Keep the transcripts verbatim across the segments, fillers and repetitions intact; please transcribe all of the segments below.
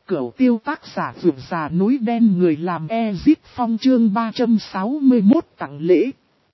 Cửu tiêu tác giả vượt già núi đen người làm Ezit Phong chương ba trăm sáu mươi mốt tặng lễ.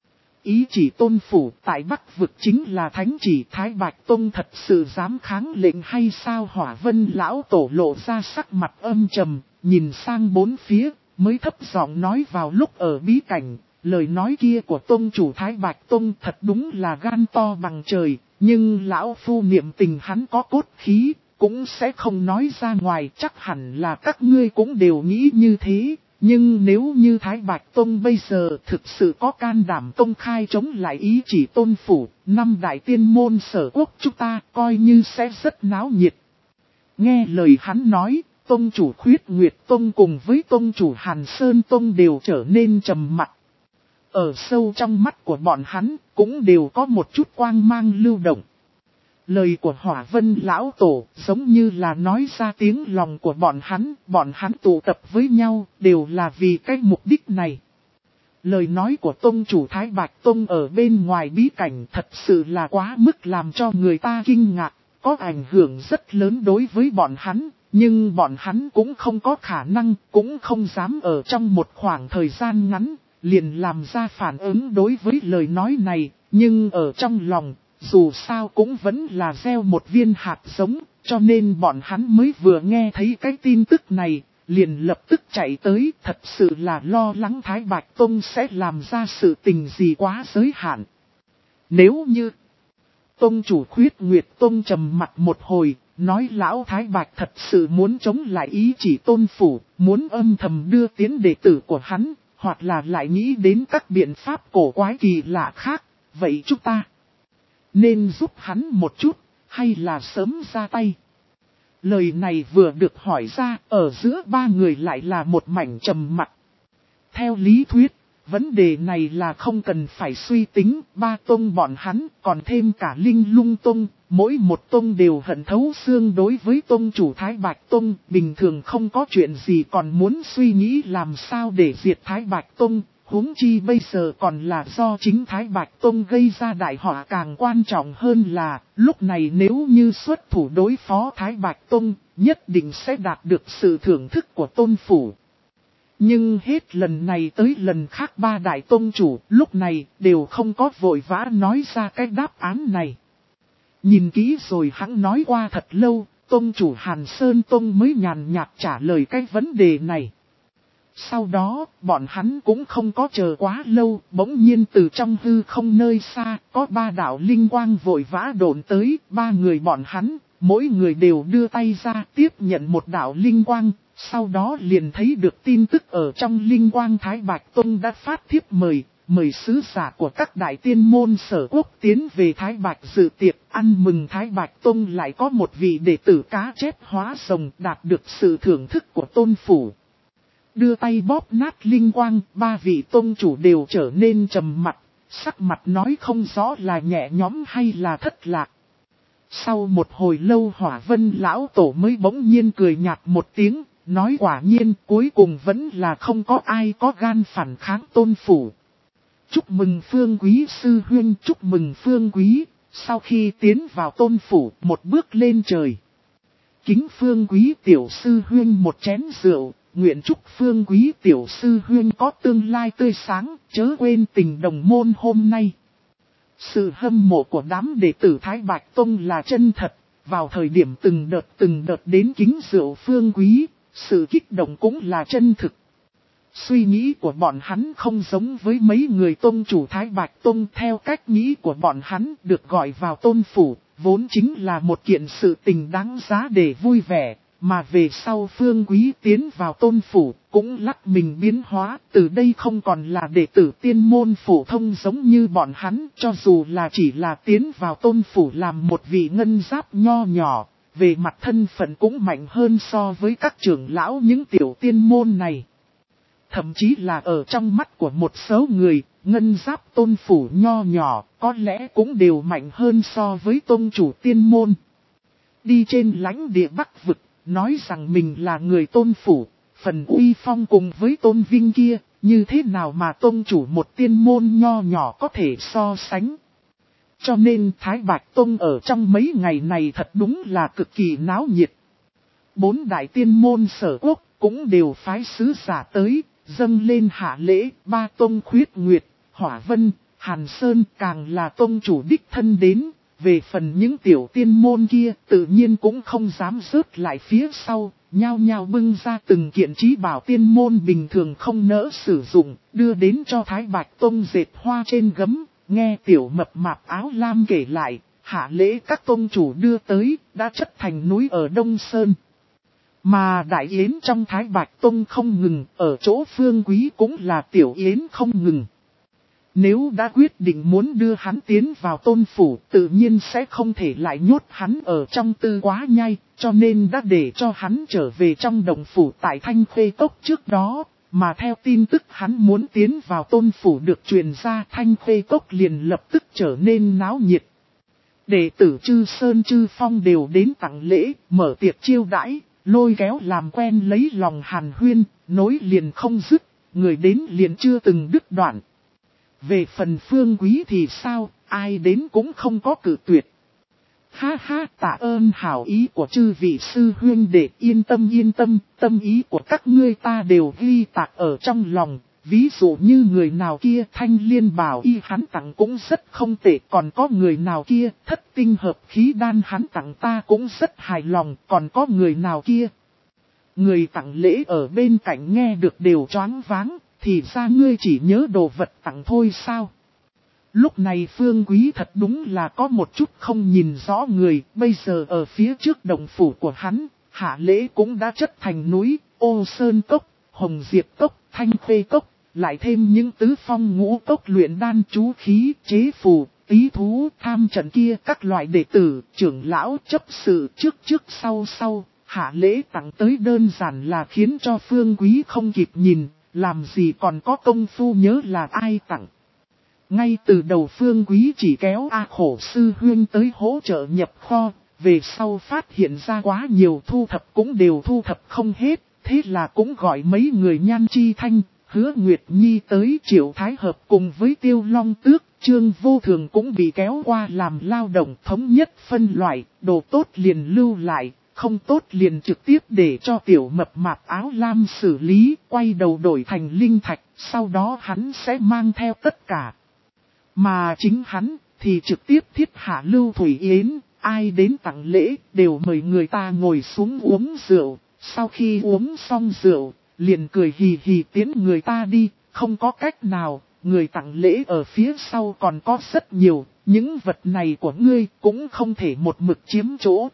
Ý chỉ tôn phủ tại Bắc vực chính là thánh chỉ Thái Bạch Tông thật sự dám kháng lệnh hay sao? Hỏa Vân lão tổ lộ ra sắc mặt âm trầm, nhìn sang bốn phía, mới thấp giọng nói vào lúc ở bí cảnh. Lời nói kia của Tông chủ Thái Bạch Tông thật đúng là gan to bằng trời, nhưng lão phu niệm tình hắn có cốt khí, cũng sẽ không nói ra ngoài. Chắc hẳn là các ngươi cũng đều nghĩ như thế. Nhưng nếu như Thái Bạch Tông bây giờ thực sự có can đảm công khai chống lại ý chỉ tôn phủ, năm đại tiên môn sở quốc chúng ta coi như sẽ rất náo nhiệt. Nghe lời hắn nói, Tông chủ Khuyết Nguyệt Tông cùng với Tông chủ Hàn Sơn Tông đều trở nên trầm mặc. Ở sâu trong mắt của bọn hắn cũng đều có một chút quang mang lưu động. Lời của Hỏa Vân lão tổ giống như là nói ra tiếng lòng của bọn hắn, bọn hắn tụ tập với nhau đều là vì cái mục đích này. Lời nói của Tông chủ Thái Bạch Tông ở bên ngoài bí cảnh thật sự là quá mức làm cho người ta kinh ngạc, có ảnh hưởng rất lớn đối với bọn hắn, nhưng bọn hắn cũng không có khả năng, cũng không dám ở trong một khoảng thời gian ngắn, liền làm ra phản ứng đối với lời nói này, nhưng ở trong lòng, dù sao cũng vẫn là gieo một viên hạt giống, cho nên bọn hắn mới vừa nghe thấy cái tin tức này, liền lập tức chạy tới, thật sự là lo lắng Thái Bạch Tông sẽ làm ra sự tình gì quá giới hạn. Nếu như Tông chủ Khuyết Nguyệt Tông trầm mặt một hồi, nói lão Thái Bạch thật sự muốn chống lại ý chỉ tôn phủ, muốn âm thầm đưa tiến đệ tử của hắn, hoặc là lại nghĩ đến các biện pháp cổ quái kỳ lạ khác, vậy chúng ta nên giúp hắn một chút, hay là sớm ra tay? Lời này vừa được hỏi ra, ở giữa ba người lại là một mảnh trầm mặc. Theo lý thuyết, vấn đề này là không cần phải suy tính, ba tông bọn hắn, còn thêm cả Linh Lung Tông, mỗi một tông đều hận thấu xương đối với tông chủ Thái Bạch Tông, bình thường không có chuyện gì còn muốn suy nghĩ làm sao để diệt Thái Bạch Tông. Huống chi bây giờ còn là do chính Thái Bạch Tông gây ra đại họa. Càng quan trọng hơn là, lúc này nếu như xuất thủ đối phó Thái Bạch Tông, nhất định sẽ đạt được sự thưởng thức của tôn phủ. Nhưng hết lần này tới lần khác ba đại tông chủ lúc này đều không có vội vã nói ra cái đáp án này. Nhìn kỹ rồi hắn nói qua thật lâu, tông chủ Hàn Sơn Tông mới nhàn nhạt trả lời cái vấn đề này. Sau đó, bọn hắn cũng không có chờ quá lâu, bỗng nhiên từ trong hư không nơi xa, có ba đạo linh quang vội vã độn tới, ba người bọn hắn, mỗi người đều đưa tay ra tiếp nhận một đạo linh quang, sau đó liền thấy được tin tức ở trong linh quang Thái Bạch Tông đã phát thiếp mời, mời sứ giả của các đại tiên môn sở quốc tiến về Thái Bạch dự tiệc, ăn mừng Thái Bạch Tông lại có một vị đệ tử cá chép hóa rồng đạt được sự thưởng thức của tôn phủ. Đưa tay bóp nát linh quang, ba vị tông chủ đều trở nên trầm mặt, sắc mặt nói không rõ là nhẹ nhõm hay là thất lạc. Sau một hồi lâu Hỏa Vân lão tổ mới bỗng nhiên cười nhạt một tiếng, nói quả nhiên cuối cùng vẫn là không có ai có gan phản kháng tôn phủ. Chúc mừng Phương Quý sư huynh, chúc mừng Phương Quý, sau khi tiến vào tôn phủ một bước lên trời. Kính Phương Quý tiểu sư huynh một chén rượu. Nguyện chúc Phương Quý tiểu sư huynh có tương lai tươi sáng, chớ quên tình đồng môn hôm nay. Sự hâm mộ của đám đệ tử Thái Bạch Tông là chân thật, vào thời điểm từng đợt từng đợt đến kính rượu Phương Quý, sự kích động cũng là chân thực. Suy nghĩ của bọn hắn không giống với mấy người tông chủ Thái Bạch Tông, theo cách nghĩ của bọn hắn được gọi vào tôn phủ, vốn chính là một kiện sự tình đáng giá để vui vẻ. Mà về sau Phương Quý tiến vào tôn phủ, cũng lắc mình biến hóa, từ đây không còn là đệ tử tiên môn phổ thông giống như bọn hắn, cho dù là chỉ là tiến vào tôn phủ làm một vị ngân giáp nho nhỏ, về mặt thân phận cũng mạnh hơn so với các trưởng lão những tiểu tiên môn này. Thậm chí là ở trong mắt của một số người, ngân giáp tôn phủ nho nhỏ, có lẽ cũng đều mạnh hơn so với tôn chủ tiên môn. Đi trên lãnh địa Bắc vực, nói rằng mình là người tôn phủ, phần uy phong cùng với tôn vinh kia, như thế nào mà tôn chủ một tiên môn nho nhỏ có thể so sánh. Cho nên Thái Bạch Tông ở trong mấy ngày này thật đúng là cực kỳ náo nhiệt. bốn đại tiên môn sở quốc cũng đều phái sứ giả tới, dâng lên hạ lễ. Ba tông Khuyết Nguyệt, Hỏa Vân, Hàn Sơn càng là tông chủ đích thân đến. Về phần những tiểu tiên môn kia tự nhiên cũng không dám rớt lại phía sau, nhao nhao bưng ra từng kiện trí bảo tiên môn bình thường không nỡ sử dụng, đưa đến cho Thái Bạch Tông dệt hoa trên gấm. Nghe tiểu mập mạp áo lam kể lại, hạ lễ các tông chủ đưa tới, đã chất thành núi ở Đông Sơn. Mà đại yến trong Thái Bạch Tông không ngừng, ở chỗ Phương Quý cũng là tiểu yến không ngừng. Nếu đã quyết định muốn đưa hắn tiến vào tôn phủ, tự nhiên sẽ không thể lại nhốt hắn ở trong tư quá nhai, cho nên đã để cho hắn trở về trong đồng phủ tại Thanh Khê Cốc trước đó. Mà theo tin tức hắn muốn tiến vào tôn phủ được truyền ra, Thanh Khê Cốc liền lập tức trở nên náo nhiệt. Đệ tử Chư Sơn Chư Phong đều đến tặng lễ, mở tiệc chiêu đãi, lôi kéo làm quen lấy lòng hàn huyên, nối liền không dứt, người đến liền chưa từng đứt đoạn. Về phần Phương Quý thì sao, ai đến cũng không có cự tuyệt. Ha ha, tạ ơn hảo ý của chư vị sư huynh đệ, yên tâm yên tâm, tâm ý của các ngươi ta đều ghi tạc ở trong lòng. Ví dụ như người nào kia thanh liên bảo y hắn tặng cũng rất không tệ, còn có người nào kia thất tinh hợp khí đan hắn tặng ta cũng rất hài lòng, còn có người nào kia. Người tặng lễ ở bên cạnh nghe được đều choáng váng, thì ra ngươi chỉ nhớ đồ vật tặng thôi sao? Lúc này Phương Quý thật đúng là có một chút không nhìn rõ người, bây giờ ở phía trước đồng phủ của hắn, hạ lễ cũng đã chất thành núi, Ô Sơn Cốc, Hồng Diệp Cốc, Thanh Khê Cốc, lại thêm những tứ phong ngũ cốc luyện đan chú khí, chế phù, tí thú, tham trận kia các loại đệ tử, trưởng lão chấp sự trước trước sau sau, hạ lễ tặng tới đơn giản là khiến cho Phương Quý không kịp nhìn, làm gì còn có công phu nhớ là ai tặng. Ngay từ đầu Phương Quý chỉ kéo A Khổ sư huyên tới hỗ trợ nhập kho, về sau phát hiện ra quá nhiều thu thập cũng đều thu thập không hết, thế là cũng gọi mấy người Nhan Chi Thanh, Hứa Nguyệt Nhi tới Triệu Thái Hợp cùng với Tiêu Long Tước, Trương Vô Thường cũng bị kéo qua làm lao động thống nhất phân loại, đồ tốt liền lưu lại, không tốt liền trực tiếp để cho tiểu mập mạp áo lam xử lý, quay đầu đổi thành linh thạch, sau đó hắn sẽ mang theo tất cả. Mà chính hắn thì trực tiếp thiết hạ lưu thủy yến, ai đến tặng lễ đều mời người ta ngồi xuống uống rượu, sau khi uống xong rượu, liền cười hì hì tiến người ta đi, không có cách nào, người tặng lễ ở phía sau còn có rất nhiều, những vật này của ngươi cũng không thể một mực chiếm chỗ.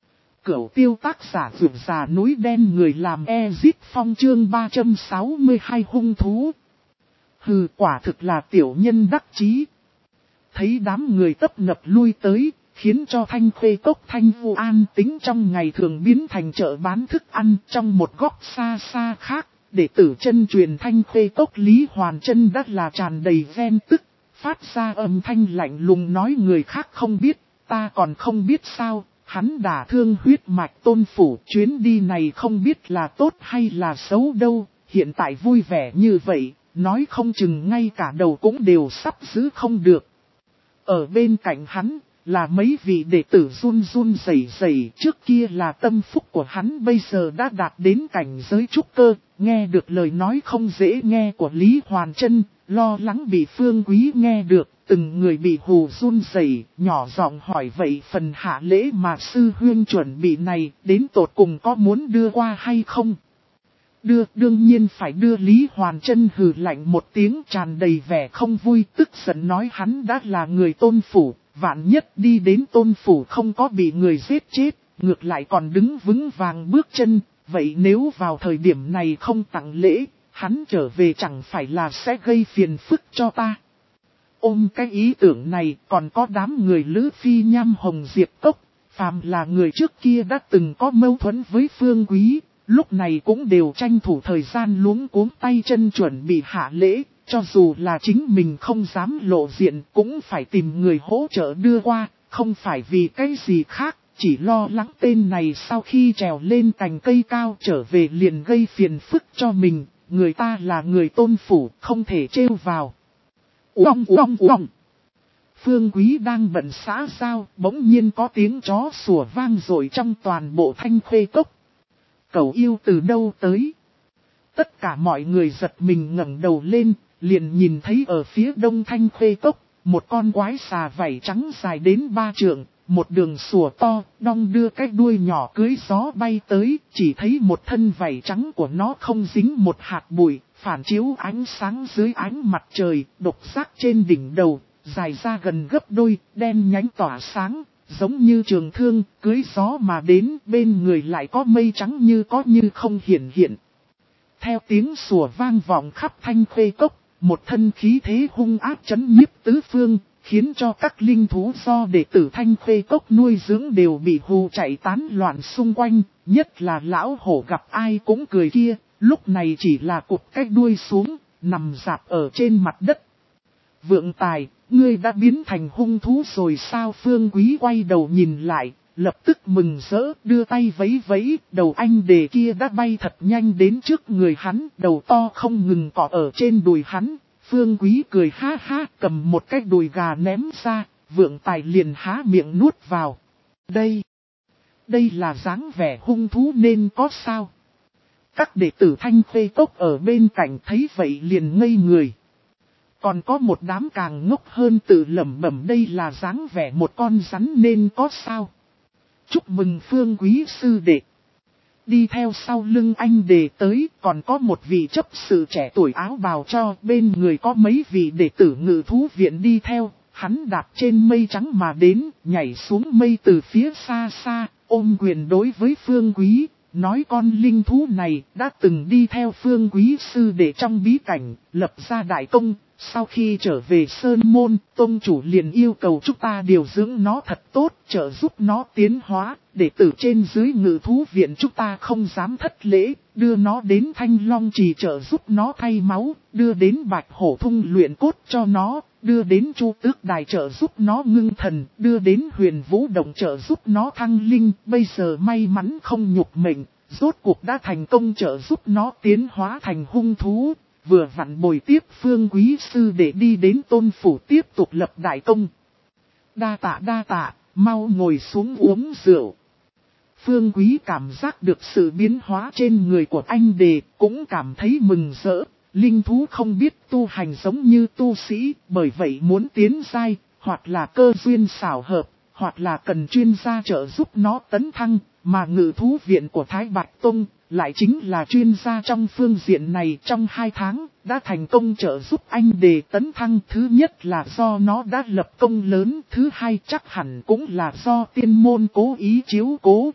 Cửu tiêu tác giả vượt già núi đen người làm Ezit Phong chương ba trăm sáu mươi hai hung thú. Hừ, quả thực là tiểu nhân đắc chí. Thấy đám người tấp nập lui tới, khiến cho Thanh Khê Cốc Thanh Vu an tính trong ngày thường biến thành chợ bán thức ăn trong một góc xa xa khác. Đệ tử chân truyền Thanh Khê Cốc Lý Hoàn Chân đã là tràn đầy ghen tức, phát ra âm thanh lạnh lùng nói người khác không biết, ta còn không biết sao. Hắn đả thương huyết mạch tôn phủ, chuyến đi này không biết là tốt hay là xấu đâu, hiện tại vui vẻ như vậy, nói không chừng ngay cả đầu cũng đều sắp giữ không được. Ở bên cạnh hắn, là mấy vị đệ tử run run rẩy rẩy, trước kia là tâm phúc của hắn bây giờ đã đạt đến cảnh giới trúc cơ, nghe được lời nói không dễ nghe của Lý Hoàn Chân, lo lắng bị Phương Quý nghe được, từng người bị hù run rẩy, nhỏ giọng hỏi vậy phần hạ lễ mà sư huyên chuẩn bị này, đến tột cùng có muốn đưa qua hay không? Đưa, đương nhiên phải đưa. Lý Hoàn Chân hừ lạnh một tiếng tràn đầy vẻ không vui, tức giận nói hắn đã là người tôn phủ, vạn nhất đi đến tôn phủ không có bị người giết chết, ngược lại còn đứng vững vàng bước chân, vậy nếu vào thời điểm này không tặng lễ, hắn trở về chẳng phải là sẽ gây phiền phức cho ta. Ôm cái ý tưởng này còn có đám người Lữ Phi Nham Hồng Diệp Cốc, phàm là người trước kia đã từng có mâu thuẫn với Phương Quý, lúc này cũng đều tranh thủ thời gian luống cuống tay chân chuẩn bị hạ lễ, cho dù là chính mình không dám lộ diện cũng phải tìm người hỗ trợ đưa qua, không phải vì cái gì khác, chỉ lo lắng tên này sau khi trèo lên cành cây cao trở về liền gây phiền phức cho mình, người ta là người tôn phủ, không thể trêu vào. Uông uông uông. Phương Quý đang bận xã giao, bỗng nhiên có tiếng chó sủa vang rồi trong toàn bộ Thanh Khê Cốc. cẩu yêu từ đâu tới? Tất cả mọi người giật mình ngẩng đầu lên, liền nhìn thấy ở phía đông Thanh Khê Cốc, một con quái xà vảy trắng dài đến ba trượng, một đường sủa to, đong đưa cái đuôi nhỏ cưới gió bay tới, chỉ thấy một thân vảy trắng của nó không dính một hạt bụi, phản chiếu ánh sáng dưới ánh mặt trời, độc giác trên đỉnh đầu, dài ra gần gấp đôi, đen nhánh tỏa sáng, giống như trường thương, cưới gió mà đến, bên người lại có mây trắng như có như không hiện hiện. Theo tiếng sủa vang vọng khắp Thanh Khê Cốc, một thân khí thế hung ác chấn nhiếp tứ phương, khiến cho các linh thú do đệ tử Thanh Khê Cốc nuôi dưỡng đều bị hù chạy tán loạn xung quanh, nhất là lão hổ gặp ai cũng cười kia, lúc này chỉ là cụp cái đuôi xuống, nằm rạp ở trên mặt đất. Vượng Tài, ngươi đã biến thành hung thú rồi sao? Phương Quý quay đầu nhìn lại, lập tức mừng rỡ, đưa tay vẫy vẫy, đầu anh đề kia đã bay thật nhanh đến trước người hắn, đầu to không ngừng cọ ở trên đùi hắn. Phương Quý cười ha ha, cầm một cái đùi gà ném ra, Vượng Tài liền há miệng nuốt vào. Đây, đây là dáng vẻ hung thú nên có sao? Các đệ tử Thanh Khê Cốc ở bên cạnh thấy vậy liền ngây người. Còn có một đám càng ngốc hơn tự lẩm bẩm đây là dáng vẻ một con rắn nên có sao? Chúc mừng Phương Quý sư đệ. Đi theo sau lưng anh đề tới, còn có một vị chấp sự trẻ tuổi áo bào cho, bên người có mấy vị đệ tử ngự thú viện đi theo, hắn đạp trên mây trắng mà đến, nhảy xuống mây từ phía xa xa, ôm quyền đối với Phương Quý, nói con linh thú này đã từng đi theo Phương Quý sư đệ trong bí cảnh, lập ra đại công. Sau khi trở về Sơn Môn, Tông chủ liền yêu cầu chúng ta điều dưỡng nó thật tốt, trợ giúp nó tiến hóa, để từ trên dưới ngự thú viện chúng ta không dám thất lễ, đưa nó đến Thanh Long Trì trợ giúp nó thay máu, đưa đến Bạch Hổ Thung luyện cốt cho nó, đưa đến Chu Tước Đài trợ giúp nó ngưng thần, đưa đến Huyền Vũ Động trợ giúp nó thăng linh, bây giờ may mắn không nhục mệnh, rốt cuộc đã thành công trợ giúp nó tiến hóa thành hung thú. Vừa vặn bồi tiếp Phương Quý sư để đi đến Tôn Phủ tiếp tục lập đại công. Đa tạ đa tạ, mau ngồi xuống uống rượu. Phương Quý cảm giác được sự biến hóa trên người của anh đề, cũng cảm thấy mừng rỡ. Linh thú không biết tu hành giống như tu sĩ, bởi vậy muốn tiến giai, hoặc là cơ duyên xảo hợp, hoặc là cần chuyên gia trợ giúp nó tấn thăng, mà ngự thú viện của Thái Bạch Tông lại chính là chuyên gia trong phương diện này. Trong hai tháng, đã thành công trợ giúp anh đề tấn thăng. Thứ nhất là do nó đã lập công lớn, thứ hai chắc hẳn cũng là do tiên môn cố ý chiếu cố.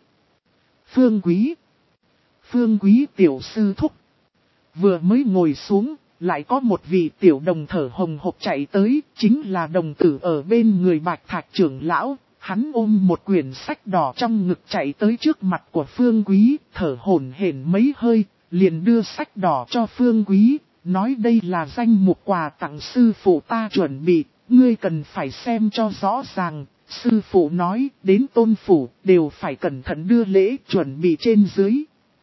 Phương Quý, Phương Quý tiểu sư thúc, vừa mới ngồi xuống, lại có một vị tiểu đồng thở hồng hộc chạy tới, chính là đồng tử ở bên người Bạch Thạch trưởng lão. Hắn ôm một quyển sách đỏ trong ngực chạy tới trước mặt của Phương Quý, thở hổn hển mấy hơi, liền đưa sách đỏ cho Phương Quý, nói đây là danh mục quà tặng sư phụ ta chuẩn bị, ngươi cần phải xem cho rõ ràng. Sư phụ nói, đến Tôn Phủ, đều phải cẩn thận đưa lễ chuẩn bị trên dưới.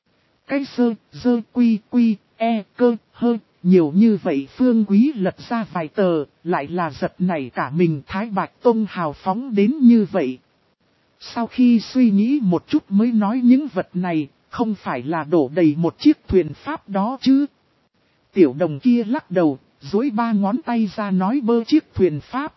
Cái sơ, dơ quy quy, e, cơ, hơ. Nhiều như vậy Phương Quý lật ra vài tờ, lại là giật nảy cả mình. Thái Bạch Tông hào phóng đến như vậy. Sau khi suy nghĩ một chút mới nói những vật này, không phải là đổ đầy một chiếc thuyền pháp đó chứ. Tiểu đồng kia lắc đầu, duỗi ba ngón tay ra nói bơ chiếc thuyền pháp.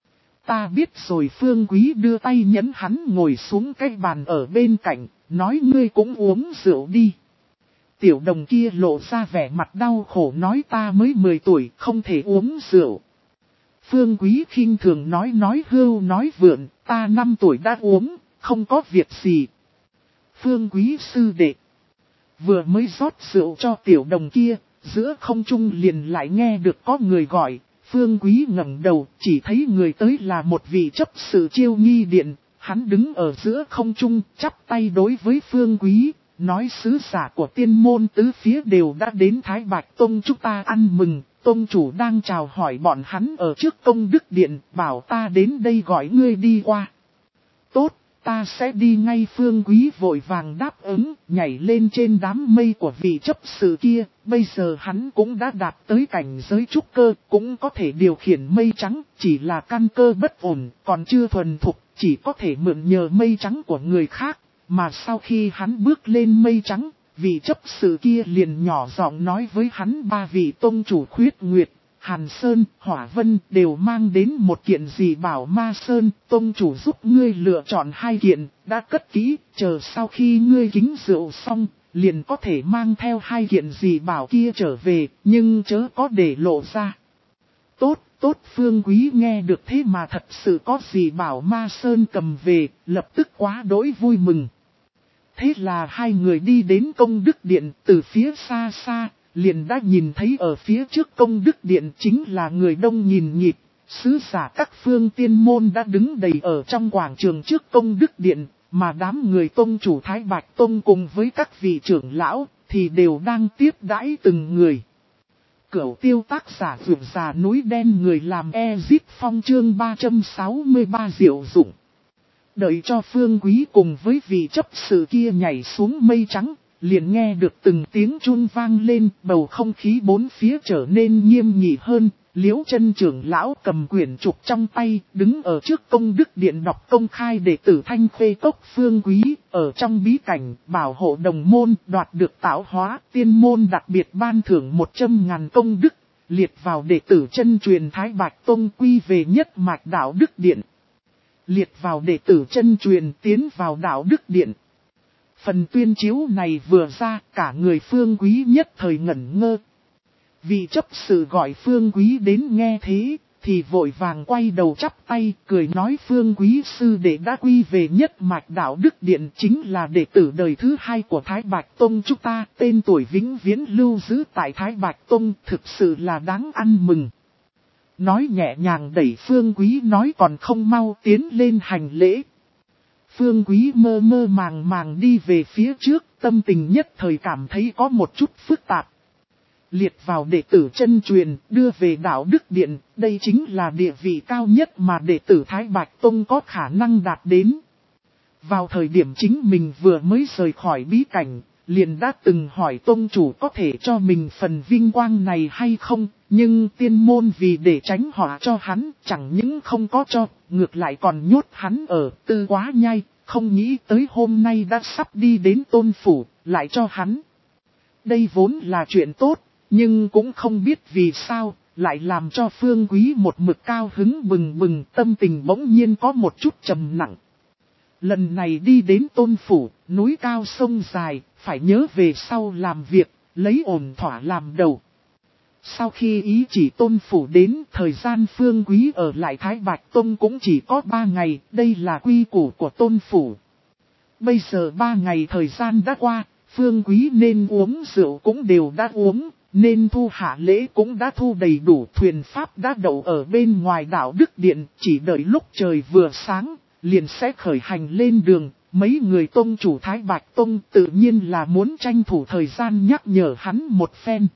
Ta biết rồi. Phương Quý đưa tay nhấn hắn ngồi xuống cái bàn ở bên cạnh, nói ngươi cũng uống rượu đi. Tiểu đồng kia lộ ra vẻ mặt đau khổ nói ta mới mười tuổi không thể uống rượu. Phương Quý khinh thường nói nói hưu nói vượn, ta năm tuổi đã uống, không có việc gì. Phương Quý sư đệ vừa mới rót rượu cho tiểu đồng kia, giữa không trung liền lại nghe được có người gọi. Phương Quý ngẩng đầu, chỉ thấy người tới là một vị chấp sự Chiêu Nghi Điện. Hắn đứng ở giữa không trung, chắp tay đối với Phương Quý, nói sứ giả của tiên môn tứ phía đều đã đến Thái Bạch Tông chúng ta ăn mừng. Tông chủ đang chào hỏi bọn hắn ở trước công đức điện, bảo ta đến đây gọi ngươi đi qua. Tốt, ta sẽ đi ngay. Phương Quý vội vàng đáp ứng, nhảy lên trên đám mây của vị chấp sự kia. Bây giờ hắn cũng đã đạt tới cảnh giới trúc cơ, cũng có thể điều khiển mây trắng, chỉ là căn cơ bất ổn, còn chưa thuần thục, chỉ có thể mượn nhờ mây trắng của người khác. Mà sau khi hắn bước lên mây trắng, vị chấp sự kia liền nhỏ giọng nói với hắn ba vị tông chủ Khuyết Nguyệt, Hàn Sơn, Hỏa Vân đều mang đến một kiện gì bảo Ma Sơn, tông chủ giúp ngươi lựa chọn hai kiện, đã cất kỹ, chờ sau khi ngươi kính rượu xong, liền có thể mang theo hai kiện gì bảo kia trở về, nhưng chớ có để lộ ra. Tốt, tốt, Phương Quý nghe được thế mà thật sự có gì bảo Ma Sơn cầm về, lập tức quá đỗi vui mừng. Thế là hai người đi đến Công Đức Điện, từ phía xa xa, liền đã nhìn thấy ở phía trước Công Đức Điện chính là người đông nhìn nhịp, sứ giả các phương tiên môn đã đứng đầy ở trong quảng trường trước Công Đức Điện, mà đám người tông chủ Thái Bạch Tông cùng với các vị trưởng lão thì đều đang tiếp đãi từng người. Cửu tiêu tác giả vượt già núi đen người làm Ezip Phong chương ba trăm sáu mươi ba diệu dụng. Đợi cho Phương Quý cùng với vị chấp sự kia nhảy xuống mây trắng, liền nghe được từng tiếng chun vang lên, bầu không khí bốn phía trở nên nghiêm nghị hơn. Liễu chân trưởng lão cầm quyển trục trong tay, đứng ở trước Công Đức Điện đọc công khai đệ tử Thanh Khê Cốc Phương Quý, ở trong bí cảnh, bảo hộ đồng môn, đoạt được tạo hóa, tiên môn đặc biệt ban thưởng một trăm ngàn công đức, liệt vào đệ tử chân truyền Thái Bạch Tông quy về nhất mạch đạo Đức Điện. Liệt vào đệ tử chân truyền tiến vào đạo Đức Điện. Phần tuyên chiếu này vừa ra, cả người Phương Quý nhất thời ngẩn ngơ. Vị chấp sự gọi Phương Quý đến nghe thế, thì vội vàng quay đầu chắp tay, cười nói Phương Quý sư đệ đã quy về nhất mạch đạo Đức Điện, chính là đệ tử đời thứ hai của Thái Bạch Tông chúng ta, tên tuổi vĩnh viễn lưu giữ tại Thái Bạch Tông, thực sự là đáng ăn mừng. Nói nhẹ nhàng đẩy Phương Quý nói còn không mau tiến lên hành lễ. Phương Quý mơ mơ màng màng đi về phía trước, tâm tình nhất thời cảm thấy có một chút phức tạp. Liệt vào đệ tử chân truyền, đưa về đạo Đức Điện, đây chính là địa vị cao nhất mà đệ tử Thái Bạch Tông có khả năng đạt đến. Vào thời điểm chính mình vừa mới rời khỏi bí cảnh, liền đã từng hỏi tông chủ có thể cho mình phần vinh quang này hay không, nhưng tiên môn vì để tránh họa cho hắn, chẳng những không có cho, ngược lại còn nhốt hắn ở Tư Quá Nhai, không nghĩ tới hôm nay đã sắp đi đến tôn phủ, lại cho hắn. Đây vốn là chuyện tốt, nhưng cũng không biết vì sao, lại làm cho Phương Quý một mực cao hứng bừng bừng, tâm tình bỗng nhiên có một chút trầm nặng. Lần này đi đến tôn phủ, núi cao sông dài, phải nhớ về sau làm việc, lấy ổn thỏa làm đầu. Sau khi ý chỉ tôn phủ đến, thời gian Phương Quý ở lại Thái Bạch Tông cũng chỉ có ba ngày, đây là quy củ của tôn phủ. Bây giờ ba ngày thời gian đã qua, Phương Quý nên uống rượu cũng đều đã uống, nên thu hạ lễ cũng đã thu đầy đủ, thuyền pháp đã đậu ở bên ngoài đảo Đức Điện, chỉ đợi lúc trời vừa sáng, liền sẽ khởi hành lên đường. Mấy người tông chủ Thái Bạch Tông tự nhiên là muốn tranh thủ thời gian nhắc nhở hắn một phen.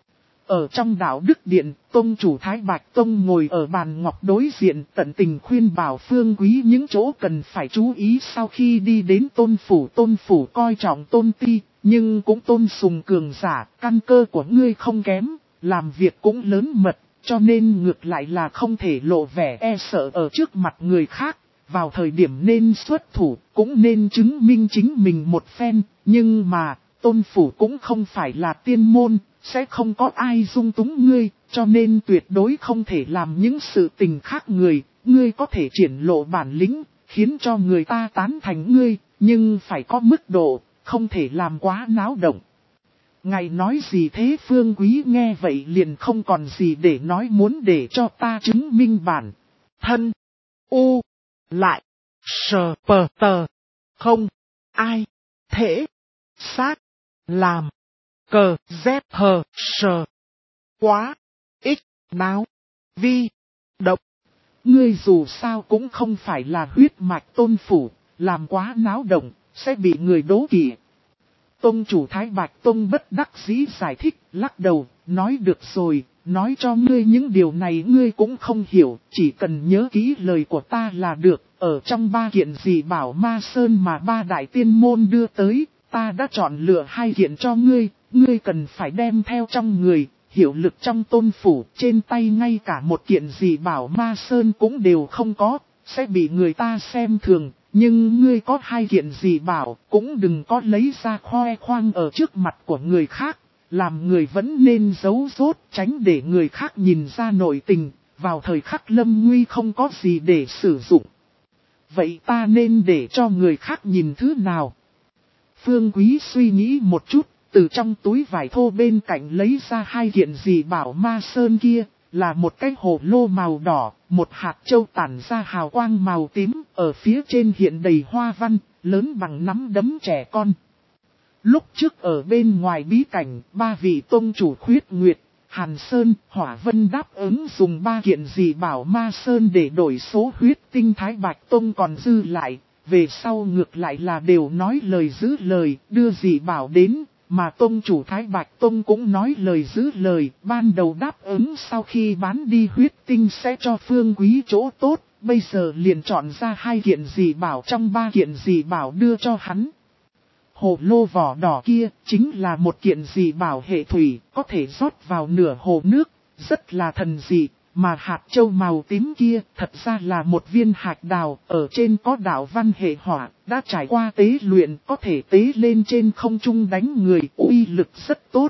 Ở trong đảo Đức Điện, tông chủ Thái Bạch Tông ngồi ở bàn ngọc đối diện, tận tình khuyên bảo Phương Quý những chỗ cần phải chú ý sau khi đi đến tôn phủ. Tôn phủ coi trọng tôn ti, nhưng cũng tôn sùng cường giả, căn cơ của ngươi không kém, làm việc cũng lớn mật, cho nên ngược lại là không thể lộ vẻ e sợ ở trước mặt người khác. Vào thời điểm nên xuất thủ, cũng nên chứng minh chính mình một phen, nhưng mà, tôn phủ cũng không phải là tiên môn, sẽ không có ai dung túng ngươi, cho nên tuyệt đối không thể làm những sự tình khác người, ngươi có thể triển lộ bản lĩnh, khiến cho người ta tán thành ngươi, nhưng phải có mức độ, không thể làm quá náo động. Ngài nói gì thế? Phương Quý nghe vậy liền không còn gì để nói, muốn để cho ta chứng minh bản thân. U lại sờ pờ tờ không ai thể xác làm cờ dép hờ sờ quá ít náo vi độc. Ngươi dù sao cũng không phải là huyết mạch tôn phủ, làm quá náo động sẽ bị người đố kỵ. Tông chủ Thái Bạch Tông bất đắc dĩ giải thích, lắc đầu, nói được rồi, nói cho ngươi những điều này ngươi cũng không hiểu, chỉ cần nhớ kỹ lời của ta là được. Ở trong ba kiện dị bảo Ma Sơn mà ba đại tiên môn đưa tới, ta đã chọn lựa hai kiện cho ngươi, ngươi cần phải đem theo trong người, hiệu lực trong tôn phủ, trên tay ngay cả một kiện dị bảo Ma Sơn cũng đều không có, sẽ bị người ta xem thường. Nhưng ngươi có hai kiện gì bảo, cũng đừng có lấy ra khoe khoang ở trước mặt của người khác. Làm người vẫn nên giấu giốt, tránh để người khác nhìn ra nội tình, vào thời khắc lâm nguy không có gì để sử dụng. Vậy ta nên để cho người khác nhìn thứ nào? Phương Quý suy nghĩ một chút, từ trong túi vải thô bên cạnh lấy ra hai kiện gì bảo ma sơn kia, là một cái hồ lô màu đỏ, một hạt châu tản ra hào quang màu tím, ở phía trên hiện đầy hoa văn, lớn bằng nắm đấm trẻ con. Lúc trước ở bên ngoài bí cảnh, ba vị tông chủ Khuyết Nguyệt, Hàn Sơn, Hỏa Vân đáp ứng dùng ba kiện gì bảo ma sơn để đổi số huyết tinh Thái Bạch Tông còn dư lại, về sau ngược lại là đều nói lời giữ lời, đưa gì bảo đến, mà tông chủ Thái Bạch Tông cũng nói lời giữ lời, ban đầu đáp ứng sau khi bán đi huyết tinh sẽ cho Phương Quý chỗ tốt, bây giờ liền chọn ra hai kiện gì bảo trong ba kiện gì bảo đưa cho hắn. Hồ lô vỏ đỏ kia chính là một kiện gì bảo hệ thủy, có thể rót vào nửa hồ nước, rất là thần dị, mà hạt châu màu tím kia thật ra là một viên hạt đào, ở trên có đạo văn hệ hỏa, đã trải qua tế luyện, có thể tế lên trên không trung đánh người, uy lực rất tốt.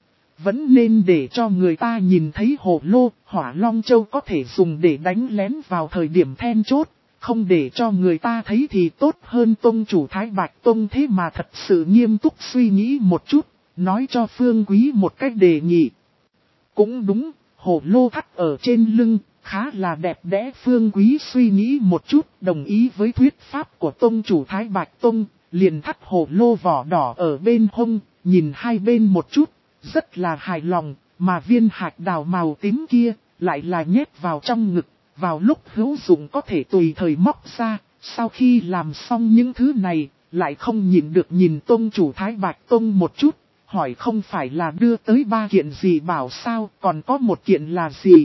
Vẫn nên để cho người ta nhìn thấy hồ lô, hỏa long châu có thể dùng để đánh lén vào thời điểm then chốt. Không để cho người ta thấy thì tốt hơn. Tông chủ Thái Bạch Tông thế mà thật sự nghiêm túc suy nghĩ một chút, nói cho Phương Quý một cách đề nghị. Cũng đúng, hồ lô thắt ở trên lưng, khá là đẹp đẽ. Phương Quý suy nghĩ một chút, đồng ý với thuyết pháp của tông chủ Thái Bạch Tông, liền thắt hồ lô vỏ đỏ ở bên hông, nhìn hai bên một chút, rất là hài lòng, mà viên hạt đào màu tím kia, lại là nhét vào trong ngực. Vào lúc hữu dụng có thể tùy thời móc ra, sau khi làm xong những thứ này, lại không nhìn được nhìn tông chủ Thái Bạch Tông một chút, hỏi không phải là đưa tới ba kiện gì bảo sao, còn có một kiện là gì?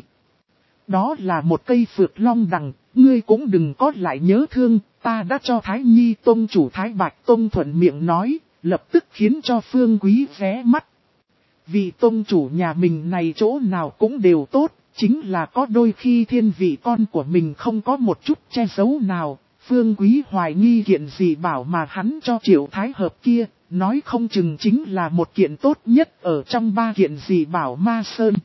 Đó là một cây phược long đằng, ngươi cũng đừng có lại nhớ thương, ta đã cho Thái Nhi. Tông chủ Thái Bạch Tông thuận miệng nói, lập tức khiến cho Phương Quý ghé mắt. Vì tông chủ nhà mình này chỗ nào cũng đều tốt. Chính là có đôi khi thiên vị con của mình không có một chút che giấu nào, Phương Quý hoài nghi kiện gì bảo mà hắn cho Triệu Thái Hợp kia, nói không chừng chính là một kiện tốt nhất ở trong ba kiện gì bảo ma sơn.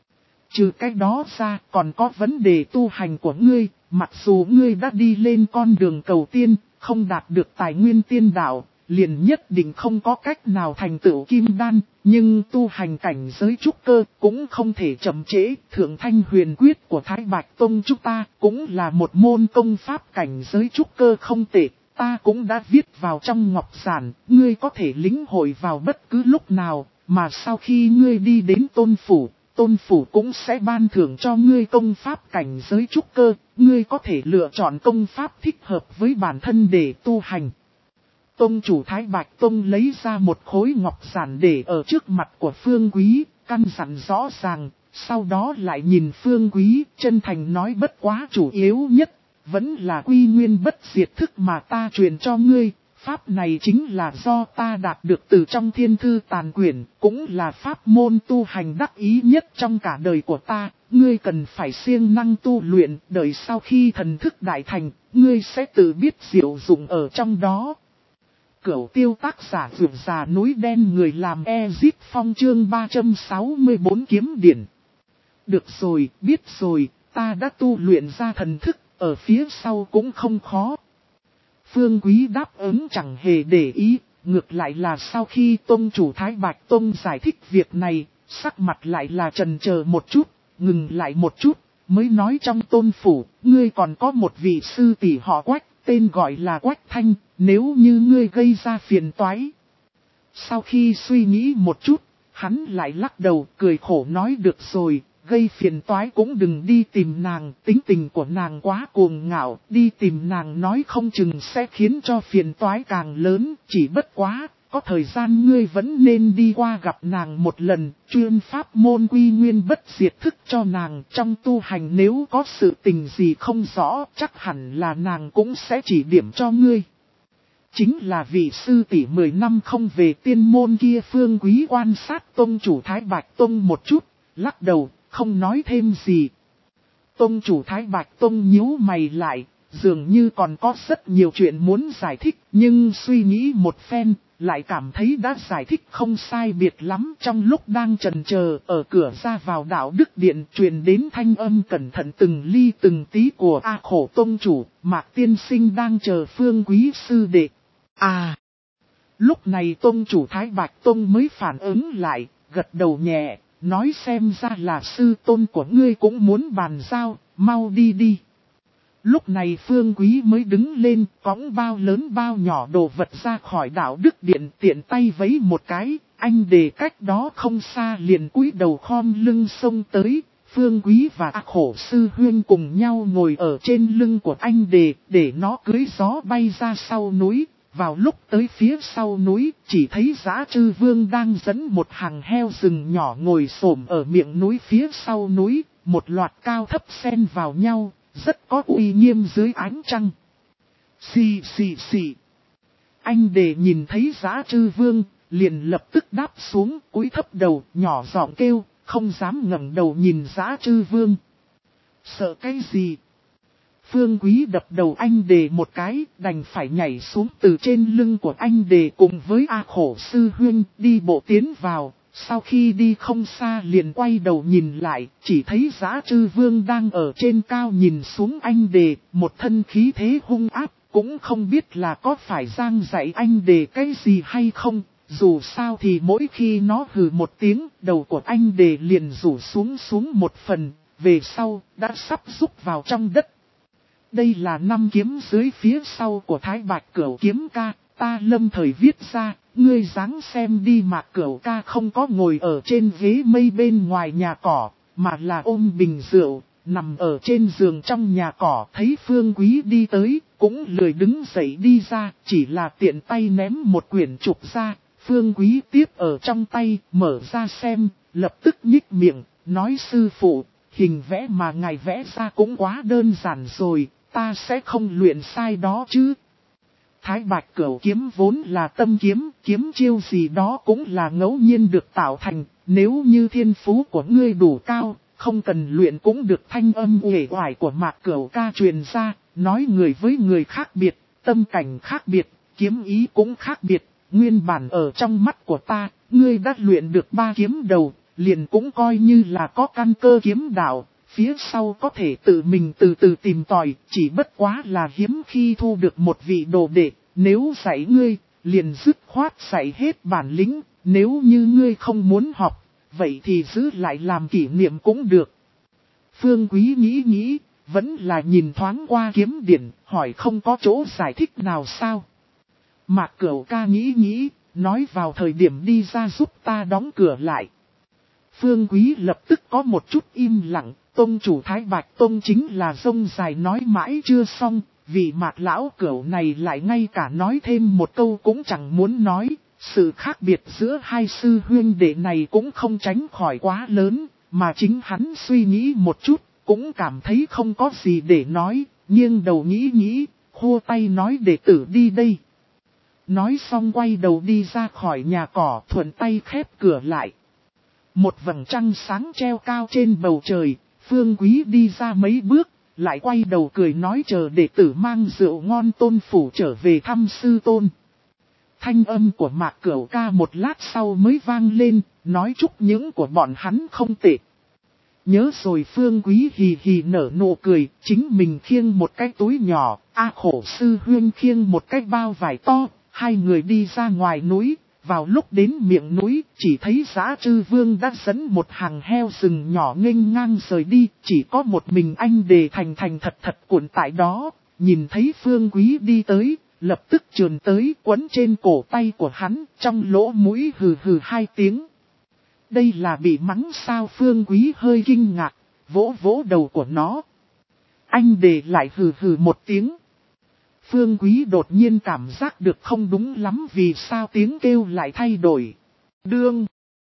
Trừ cái đó ra còn có vấn đề tu hành của ngươi, mặc dù ngươi đã đi lên con đường cầu tiên, không đạt được tài nguyên tiên đạo, liền nhất định không có cách nào thành tựu kim đan, nhưng tu hành cảnh giới trúc cơ cũng không thể chậm trễ. Thượng Thanh Huyền Quyết của Thái Bạch Tông chúng ta cũng là một môn công pháp cảnh giới trúc cơ không tệ, ta cũng đã viết vào trong ngọc giản, ngươi có thể lĩnh hội vào bất cứ lúc nào, mà sau khi ngươi đi đến tôn phủ, tôn phủ cũng sẽ ban thưởng cho ngươi công pháp cảnh giới trúc cơ, ngươi có thể lựa chọn công pháp thích hợp với bản thân để tu hành. Tông chủ Thái Bạch Tông lấy ra một khối ngọc giản để ở trước mặt của Phương Quý, căn dặn rõ ràng, sau đó lại nhìn Phương Quý, chân thành nói bất quá chủ yếu nhất, vẫn là quy nguyên bất diệt thức mà ta truyền cho ngươi, pháp này chính là do ta đạt được từ trong thiên thư tàn quyển, cũng là pháp môn tu hành đắc ý nhất trong cả đời của ta, ngươi cần phải siêng năng tu luyện, đợi sau khi thần thức đại thành, ngươi sẽ tự biết diệu dụng ở trong đó. Cửu tiêu tác giả vượt già núi đen người làm Ezip Phong chương ba trăm sáu mươi tư kiếm điển. Được rồi, biết rồi, ta đã tu luyện ra thần thức, ở phía sau cũng không khó. Phương Quý đáp ứng chẳng hề để ý, ngược lại là sau khi tông chủ Thái Bạch Tông giải thích việc này, sắc mặt lại là chần chờ một chút, ngừng lại một chút, mới nói trong tôn phủ, ngươi còn có một vị sư tỷ họ Quách, tên gọi là Quách Thanh, nếu như ngươi gây ra phiền toái. Sau khi suy nghĩ một chút, hắn lại lắc đầu cười khổ nói được rồi, gây phiền toái cũng đừng đi tìm nàng, tính tình của nàng quá cuồng ngạo, đi tìm nàng nói không chừng sẽ khiến cho phiền toái càng lớn, chỉ bất quá, có thời gian ngươi vẫn nên đi qua gặp nàng một lần, chuyên pháp môn quy nguyên bất diệt thức cho nàng, trong tu hành nếu có sự tình gì không rõ, chắc hẳn là nàng cũng sẽ chỉ điểm cho ngươi. Chính là vị sư tỷ mười năm không về tiên môn kia. Phương Quý quan sát tông chủ Thái Bạch Tông một chút, lắc đầu, không nói thêm gì. Tông chủ Thái Bạch Tông nhíu mày lại, dường như còn có rất nhiều chuyện muốn giải thích, nhưng suy nghĩ một phen, lại cảm thấy đã giải thích không sai biệt lắm. Trong lúc đang chần chờ, ở cửa ra vào đạo đức điện truyền đến thanh âm cẩn thận từng ly từng tí của A Khổ tông chủ, Mạc tiên sinh đang chờ Phương Quý sư đệ. À! Lúc này tông chủ Thái Bạch Tông mới phản ứng lại, gật đầu nhẹ, nói xem ra là sư tôn của ngươi cũng muốn bàn giao, mau đi đi. Lúc này Phương Quý mới đứng lên, cõng bao lớn bao nhỏ đồ vật ra khỏi đạo đức điện, tiện tay vấy một cái, anh Đề cách đó không xa liền cúi đầu khom lưng xông tới. Phương Quý và A Khổ sư huynh cùng nhau ngồi ở trên lưng của anh Đề, để nó cưỡi gió bay ra sau núi. Vào lúc tới phía sau núi, chỉ thấy Dã Trư Vương đang dẫn một hàng heo rừng nhỏ ngồi xổm ở miệng núi phía sau núi, một loạt cao thấp xen vào nhau, rất có uy nghiêm dưới ánh trăng. Xì xì xì. Anh Đề nhìn thấy Dã Trư Vương, liền lập tức đáp xuống, cúi thấp đầu, nhỏ giọng kêu, không dám ngẩng đầu nhìn Dã Trư Vương. Sợ cái gì? Phương Quý đập đầu anh Đề một cái, đành phải nhảy xuống từ trên lưng của anh Đề cùng với A Khổ sư huynh đi bộ tiến vào. Sau khi đi không xa liền quay đầu nhìn lại, chỉ thấy Dã Trư Vương đang ở trên cao nhìn xuống anh Đề, một thân khí thế hung áp, cũng không biết là có phải giang dạy anh Đề cái gì hay không. Dù sao thì mỗi khi nó hừ một tiếng, đầu của anh Đề liền rủ xuống xuống một phần, về sau đã sắp rút vào trong đất. Đây là năm kiếm dưới phía sau của Thái Bạch Cửu kiếm ca, ta lâm thời viết ra, ngươi dáng xem đi. Mạc Cửu ca không có ngồi ở trên ghế mây bên ngoài nhà cỏ, mà là ôm bình rượu, nằm ở trên giường trong nhà cỏ. Thấy Phương Quý đi tới, cũng lười đứng dậy đi ra, chỉ là tiện tay ném một quyển trục ra. Phương Quý tiếp ở trong tay, mở ra xem, lập tức nhích miệng, nói sư phụ, hình vẽ mà ngài vẽ ra cũng quá đơn giản rồi. Ta sẽ không luyện sai đó chứ. Thái Bạch Cửu kiếm vốn là tâm kiếm, kiếm chiêu gì đó cũng là ngẫu nhiên được tạo thành. Nếu như thiên phú của ngươi đủ cao, không cần luyện cũng được. Thanh âm uể oải của Mạc Cửu ca truyền ra, nói người với người khác biệt, tâm cảnh khác biệt, kiếm ý cũng khác biệt. Nguyên bản ở trong mắt của ta, ngươi đã luyện được ba kiếm đầu, liền cũng coi như là có căn cơ kiếm đạo. Phía sau có thể tự mình từ từ tìm tòi, chỉ bất quá là hiếm khi thu được một vị đồ đệ. Nếu dạy ngươi, liền dứt khoát dạy hết bản lĩnh. Nếu như ngươi không muốn học, vậy thì giữ lại làm kỷ niệm cũng được. Phương Quý nghĩ nghĩ, vẫn là nhìn thoáng qua kiếm điển, hỏi không có chỗ giải thích nào sao. Mạc Cửu ca nghĩ nghĩ, nói vào thời điểm đi ra giúp ta đóng cửa lại. Phương Quý lập tức có một chút im lặng. Tông chủ Thái Bạch Tông chính là rông dài nói mãi chưa xong, vì Mạc lão Cửu này lại ngay cả nói thêm một câu cũng chẳng muốn nói. Sự khác biệt giữa hai sư huynh đệ này cũng không tránh khỏi quá lớn, mà chính hắn suy nghĩ một chút, cũng cảm thấy không có gì để nói, nghiêng đầu nghĩ nghĩ, khua tay nói đệ tử đi đây. Nói xong quay đầu đi ra khỏi nhà cỏ, thuận tay khép cửa lại. Một vầng trăng sáng treo cao trên bầu trời. Phương Quý đi ra mấy bước, lại quay đầu cười nói chờ đệ tử mang rượu ngon tôn phủ trở về thăm sư tôn. Thanh âm của Mạc Cửu ca một lát sau mới vang lên, nói chúc những của bọn hắn không tệ. Nhớ rồi. Phương Quý hì hì nở nụ cười, chính mình khiêng một cái túi nhỏ, A Khổ sư huynh khiêng một cái bao vải to, hai người đi ra ngoài núi. Vào lúc đến miệng núi, chỉ thấy Dã Trư Vương đã dẫn một hàng heo rừng nhỏ nghênh ngang rời đi, chỉ có một mình anh Đề thành thành thật thật cuộn tại đó, nhìn thấy Phương Quý đi tới, lập tức trườn tới quấn trên cổ tay của hắn, trong lỗ mũi hừ hừ hai tiếng. Đây là bị mắng sao? Phương Quý hơi kinh ngạc, vỗ vỗ đầu của nó. Anh Đề lại hừ hừ một tiếng. Phương Quý đột nhiên cảm giác được không đúng lắm, vì sao tiếng kêu lại thay đổi. Đương.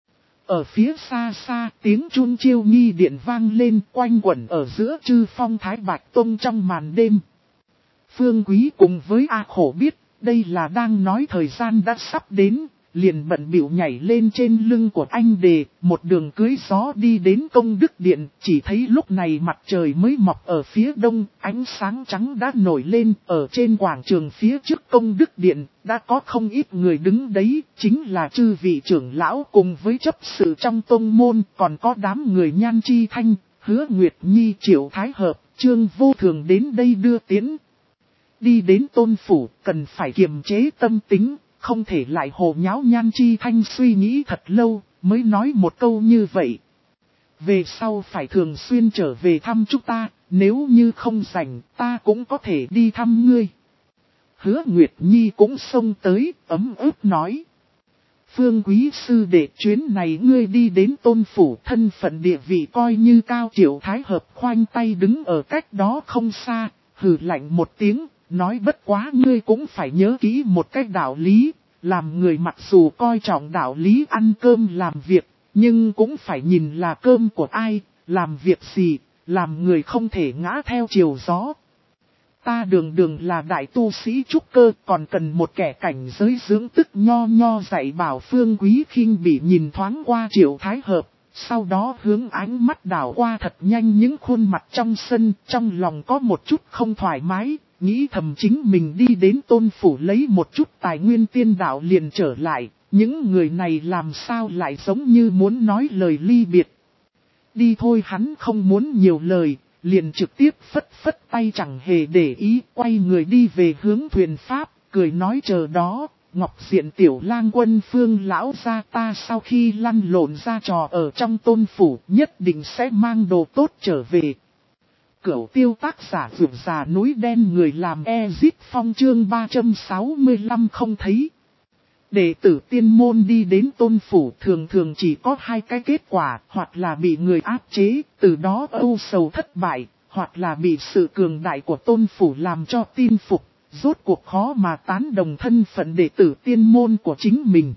Ở phía xa xa tiếng chun chiêu nghi điện vang lên, quanh quẩn ở giữa chư phong Thái Bạch Tông trong màn đêm. Phương Quý cùng với A Khổ biết, đây là đang nói thời gian đã sắp đến, liền bận bịu nhảy lên trên lưng của anh đề, một đường cưới gió đi đến Công Đức Điện, chỉ thấy lúc này mặt trời mới mọc ở phía đông, ánh sáng trắng đã nổi lên, ở trên quảng trường phía trước Công Đức Điện, đã có không ít người đứng đấy, chính là chư vị trưởng lão cùng với chấp sự trong tông môn, còn có đám người Nhan Chi Thanh, Hứa Nguyệt Nhi, Triệu Thái Hợp, Trương Vô Thường đến đây đưa tiễn. Đi đến tôn phủ, cần phải kiềm chế tâm tính, không thể lại hồ nháo. Nhan Chi Thanh suy nghĩ thật lâu, mới nói một câu như vậy. Về sau phải thường xuyên trở về thăm chúng ta, nếu như không rảnh, ta cũng có thể đi thăm ngươi. Hứa Nguyệt Nhi cũng xông tới, ấm ức nói. Phương quý sư đệ, chuyến này ngươi đi đến tôn phủ, thân phận địa vị coi như cao. Triệu Thái Hợp khoanh tay đứng ở cách đó không xa, hừ lạnh một tiếng, nói bất quá ngươi cũng phải nhớ kỹ một cách đạo lý, làm người mặc dù coi trọng đạo lý ăn cơm làm việc, nhưng cũng phải nhìn là cơm của ai, làm việc gì, làm người không thể ngã theo chiều gió. Ta đường đường là đại tu sĩ trúc cơ, còn cần một kẻ cảnh giới dưỡng tức nho nho dạy bảo. Phương Quý khinh bị nhìn thoáng qua Triệu Thái Hợp, sau đó hướng ánh mắt đảo qua thật nhanh những khuôn mặt trong sân, trong lòng có một chút không thoải mái, nghĩ thầm chính mình đi đến tôn phủ lấy một chút tài nguyên tiên đạo liền trở lại, những người này làm sao lại giống như muốn nói lời ly biệt. Đi thôi, hắn không muốn nhiều lời, liền trực tiếp phất phất tay chẳng hề để ý, quay người đi về hướng thuyền pháp, cười nói chờ đó, Ngọc Diện tiểu lang quân Phương lão gia ta sau khi lăn lộn ra trò ở trong tôn phủ nhất định sẽ mang đồ tốt trở về. Cửu tiêu tác giả vượt già núi đen người làm Ezit Phong chương ba trăm sáu mươi lăm không thấy. Đệ tử tiên môn đi đến tôn phủ thường thường chỉ có hai cái kết quả, hoặc là bị người áp chế, từ đó âu sầu thất bại, hoặc là bị sự cường đại của tôn phủ làm cho tin phục, rốt cuộc khó mà tán đồng thân phận đệ tử tiên môn của chính mình.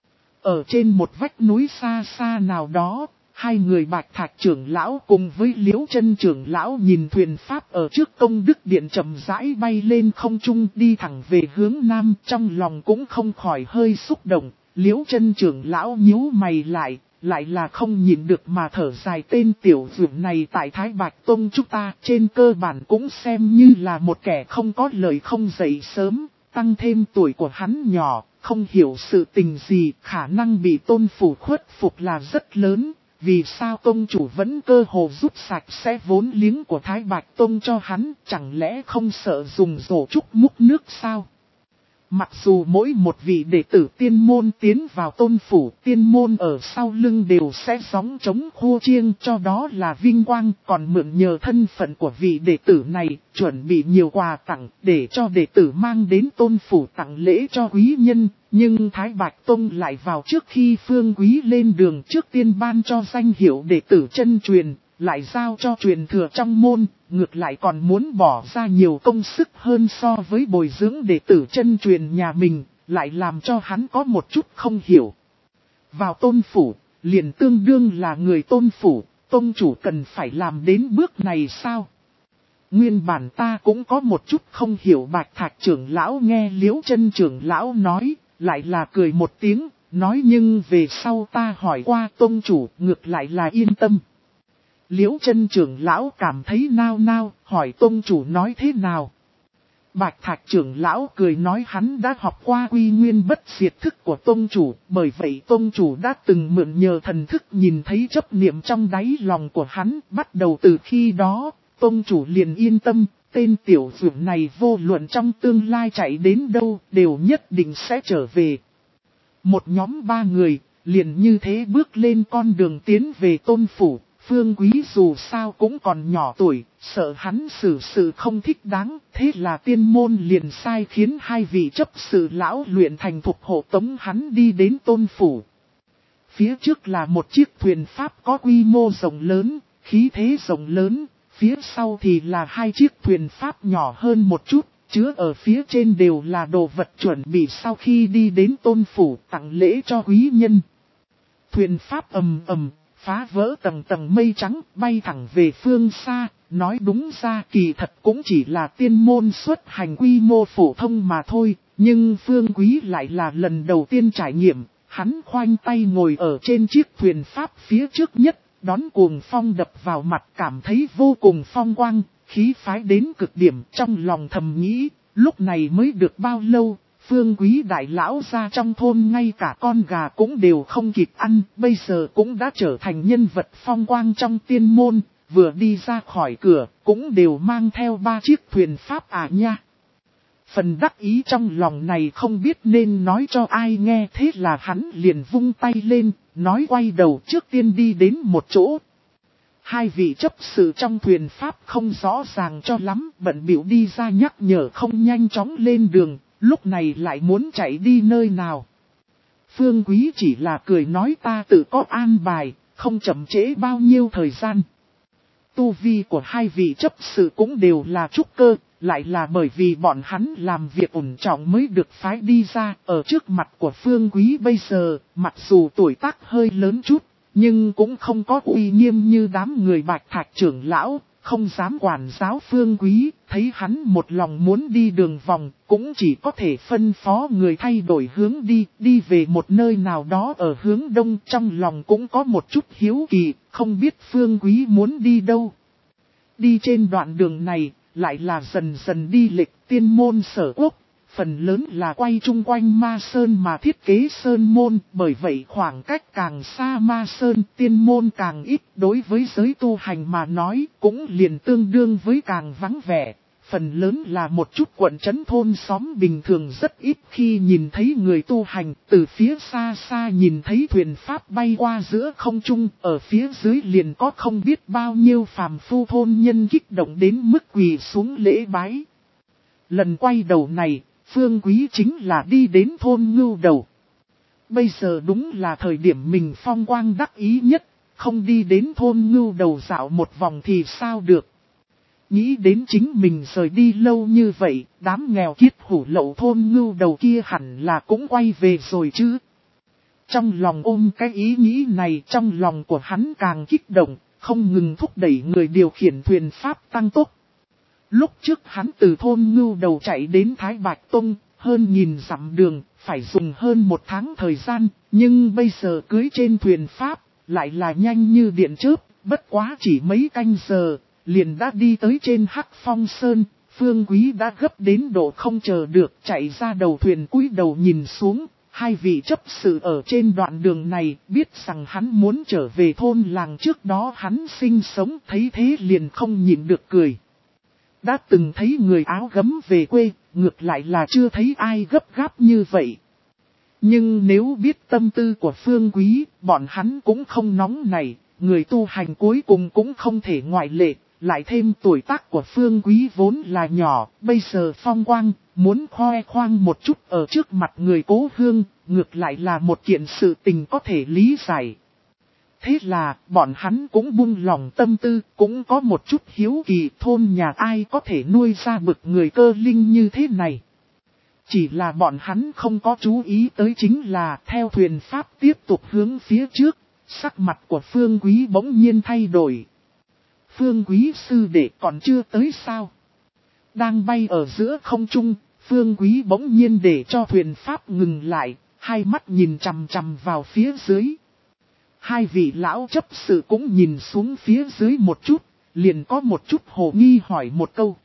Ở trên một vách núi xa xa nào đó, hai người Bạch Thạch trưởng lão cùng với Liễu Chân trưởng lão nhìn thuyền pháp ở trước Công Đức Điện chậm rãi bay lên không trung đi thẳng về hướng nam, trong lòng cũng không khỏi hơi xúc động. Liễu Chân trưởng lão nhíu mày lại, lại là không nhìn được mà thở dài, tên tiểu dưỡng này tại Thái Bạch Tông chúng ta trên cơ bản cũng xem như là một kẻ không có lời không dậy sớm, tăng thêm tuổi của hắn nhỏ, không hiểu sự tình gì, khả năng bị tôn phủ khuất phục là rất lớn. Vì sao tông chủ vẫn cơ hồ rút sạch sẽ vốn liếng của Thái Bạch Tông cho hắn, chẳng lẽ không sợ dùng rổ trúc múc nước sao? Mặc dù mỗi một vị đệ tử tiên môn tiến vào tôn phủ, tiên môn ở sau lưng đều sẽ gióng trống khua chiêng cho đó là vinh quang, còn mượn nhờ thân phận của vị đệ tử này, chuẩn bị nhiều quà tặng để cho đệ tử mang đến tôn phủ tặng lễ cho quý nhân. Nhưng Thái Bạch Tông lại vào trước khi Phương Quý lên đường trước tiên ban cho danh hiệu đệ tử chân truyền, lại giao cho truyền thừa trong môn, ngược lại còn muốn bỏ ra nhiều công sức hơn so với bồi dưỡng đệ tử chân truyền nhà mình, lại làm cho hắn có một chút không hiểu. Vào tôn phủ, liền tương đương là người tôn phủ, tôn chủ cần phải làm đến bước này sao? Nguyên bản ta cũng có một chút không hiểu. Bạch Thạch trưởng lão nghe Liễu Chân trưởng lão nói, lại là cười một tiếng, nói nhưng về sau ta hỏi qua tôn chủ, ngược lại là yên tâm. Liễu Chân trưởng lão cảm thấy nao nao, hỏi tôn chủ nói thế nào. Bạch Thạch trưởng lão cười nói hắn đã học qua quy nguyên bất diệt thức của tôn chủ, bởi vậy tôn chủ đã từng mượn nhờ thần thức nhìn thấy chấp niệm trong đáy lòng của hắn, bắt đầu từ khi đó, tôn chủ liền yên tâm. Tên tiểu dưỡng này vô luận trong tương lai chạy đến đâu đều nhất định sẽ trở về. Một nhóm ba người, liền như thế bước lên con đường tiến về tôn phủ. Phương Quý dù sao cũng còn nhỏ tuổi, sợ hắn xử sự không thích đáng, thế là tiên môn liền sai khiến hai vị chấp sự lão luyện thành thục hộ tống hắn đi đến tôn phủ. Phía trước là một chiếc thuyền pháp có quy mô rộng lớn, khí thế rộng lớn. Phía sau thì là hai chiếc thuyền pháp nhỏ hơn một chút, chứa ở phía trên đều là đồ vật chuẩn bị sau khi đi đến tôn phủ tặng lễ cho quý nhân. Thuyền pháp ầm ầm, phá vỡ tầng tầng mây trắng, bay thẳng về phương xa, nói đúng ra kỳ thật cũng chỉ là tiên môn xuất hành quy mô phổ thông mà thôi, Nhưng Phương Quý lại là lần đầu tiên trải nghiệm, hắn khoanh tay ngồi ở trên chiếc thuyền pháp phía trước nhất, đón cuồng phong đập vào mặt cảm thấy vô cùng phong quang, khí phái đến cực điểm trong lòng thầm nghĩ, lúc này mới được bao lâu, Phương Quý đại lão ra trong thôn ngay cả con gà cũng đều không kịp ăn, bây giờ cũng đã trở thành nhân vật phong quang trong tiên môn, vừa đi ra khỏi cửa cũng đều mang theo ba chiếc thuyền pháp à nha. Phần đắc ý trong lòng này không biết nên nói cho ai nghe, thế là hắn liền vung tay lên, nói quay đầu trước tiên đi đến một chỗ. Hai vị chấp sự trong thuyền pháp không rõ ràng cho lắm, bận bịu đi ra nhắc nhở không nhanh chóng lên đường, lúc này lại muốn chạy đi nơi nào. Phương Quý chỉ là cười nói ta tự có an bài, không chậm trễ bao nhiêu thời gian. Tu vi của hai vị chấp sự cũng đều là trúc cơ, lại là bởi vì bọn hắn làm việc ổn trọng mới được phái đi ra. Ở trước mặt của Phương Quý bây giờ, mặc dù tuổi tác hơi lớn chút, nhưng cũng không có uy nghiêm như đám người Bạch Thạch trưởng lão, không dám quản giáo Phương Quý. Thấy hắn một lòng muốn đi đường vòng, cũng chỉ có thể phân phó người thay đổi hướng đi, đi về một nơi nào đó ở hướng đông. Trong lòng cũng có một chút hiếu kỳ, không biết Phương Quý muốn đi đâu. Đi trên đoạn đường này, lại là dần dần đi lệch tiên môn sở quốc, phần lớn là quay chung quanh Ma Sơn mà thiết kế Sơn môn, bởi vậy khoảng cách càng xa Ma Sơn tiên môn càng ít, đối với giới tu hành mà nói cũng liền tương đương với càng vắng vẻ. Phần lớn là một chút quận trấn thôn xóm bình thường rất ít khi nhìn thấy người tu hành, từ phía xa xa nhìn thấy thuyền pháp bay qua giữa không trung, ở phía dưới liền có không biết bao nhiêu phàm phu thôn nhân kích động đến mức quỳ xuống lễ bái. Lần quay đầu này, Phương Quý chính là đi đến thôn Ngưu Đầu. Bây giờ đúng là thời điểm mình phong quang đắc ý nhất, không đi đến thôn Ngưu Đầu dạo một vòng thì sao được. Nghĩ đến chính mình rời đi lâu như vậy, đám nghèo kiết hủ lậu thôn Ngưu Đầu kia hẳn là cũng quay về rồi chứ. Trong lòng ôm cái ý nghĩ này, trong lòng của hắn càng kích động, không ngừng thúc đẩy người điều khiển thuyền pháp tăng tốc. Lúc trước hắn từ thôn Ngưu Đầu chạy đến Thái Bạch Tông, hơn nghìn dặm đường, phải dùng hơn một tháng thời gian, nhưng bây giờ cưới trên thuyền pháp, lại là nhanh như điện chớp, bất quá chỉ mấy canh giờ, liền đã đi tới trên Hắc Phong Sơn. Phương Quý đã gấp đến độ không chờ được, chạy ra đầu thuyền cúi đầu nhìn xuống. Hai vị chấp sự ở trên đoạn đường này biết rằng hắn muốn trở về thôn làng trước đó hắn sinh sống, thấy thế liền không nhịn được cười. Đã từng thấy người áo gấm về quê, ngược lại là chưa thấy ai gấp gáp như vậy. Nhưng nếu biết tâm tư của Phương Quý, bọn hắn cũng không nóng này, người tu hành cuối cùng cũng không thể ngoại lệ. Lại thêm tuổi tác của Phương Quý vốn là nhỏ, bây giờ phong quang, muốn khoe khoang một chút ở trước mặt người cố hương, ngược lại là một kiện sự tình có thể lý giải. Thế là, bọn hắn cũng buông lòng tâm tư, cũng có một chút hiếu kỳ thôn nhà ai có thể nuôi ra bực người cơ linh như thế này. Chỉ là bọn hắn không có chú ý tới chính là theo thuyền pháp tiếp tục hướng phía trước, sắc mặt của Phương Quý bỗng nhiên thay đổi. Phương Quý sư đệ còn chưa tới sao? Đang bay ở giữa không trung, Phương Quý bỗng nhiên để cho thuyền pháp ngừng lại, hai mắt nhìn chằm chằm vào phía dưới. Hai vị lão chấp sự cũng nhìn xuống phía dưới một chút, liền có một chút hồ nghi hỏi một câu.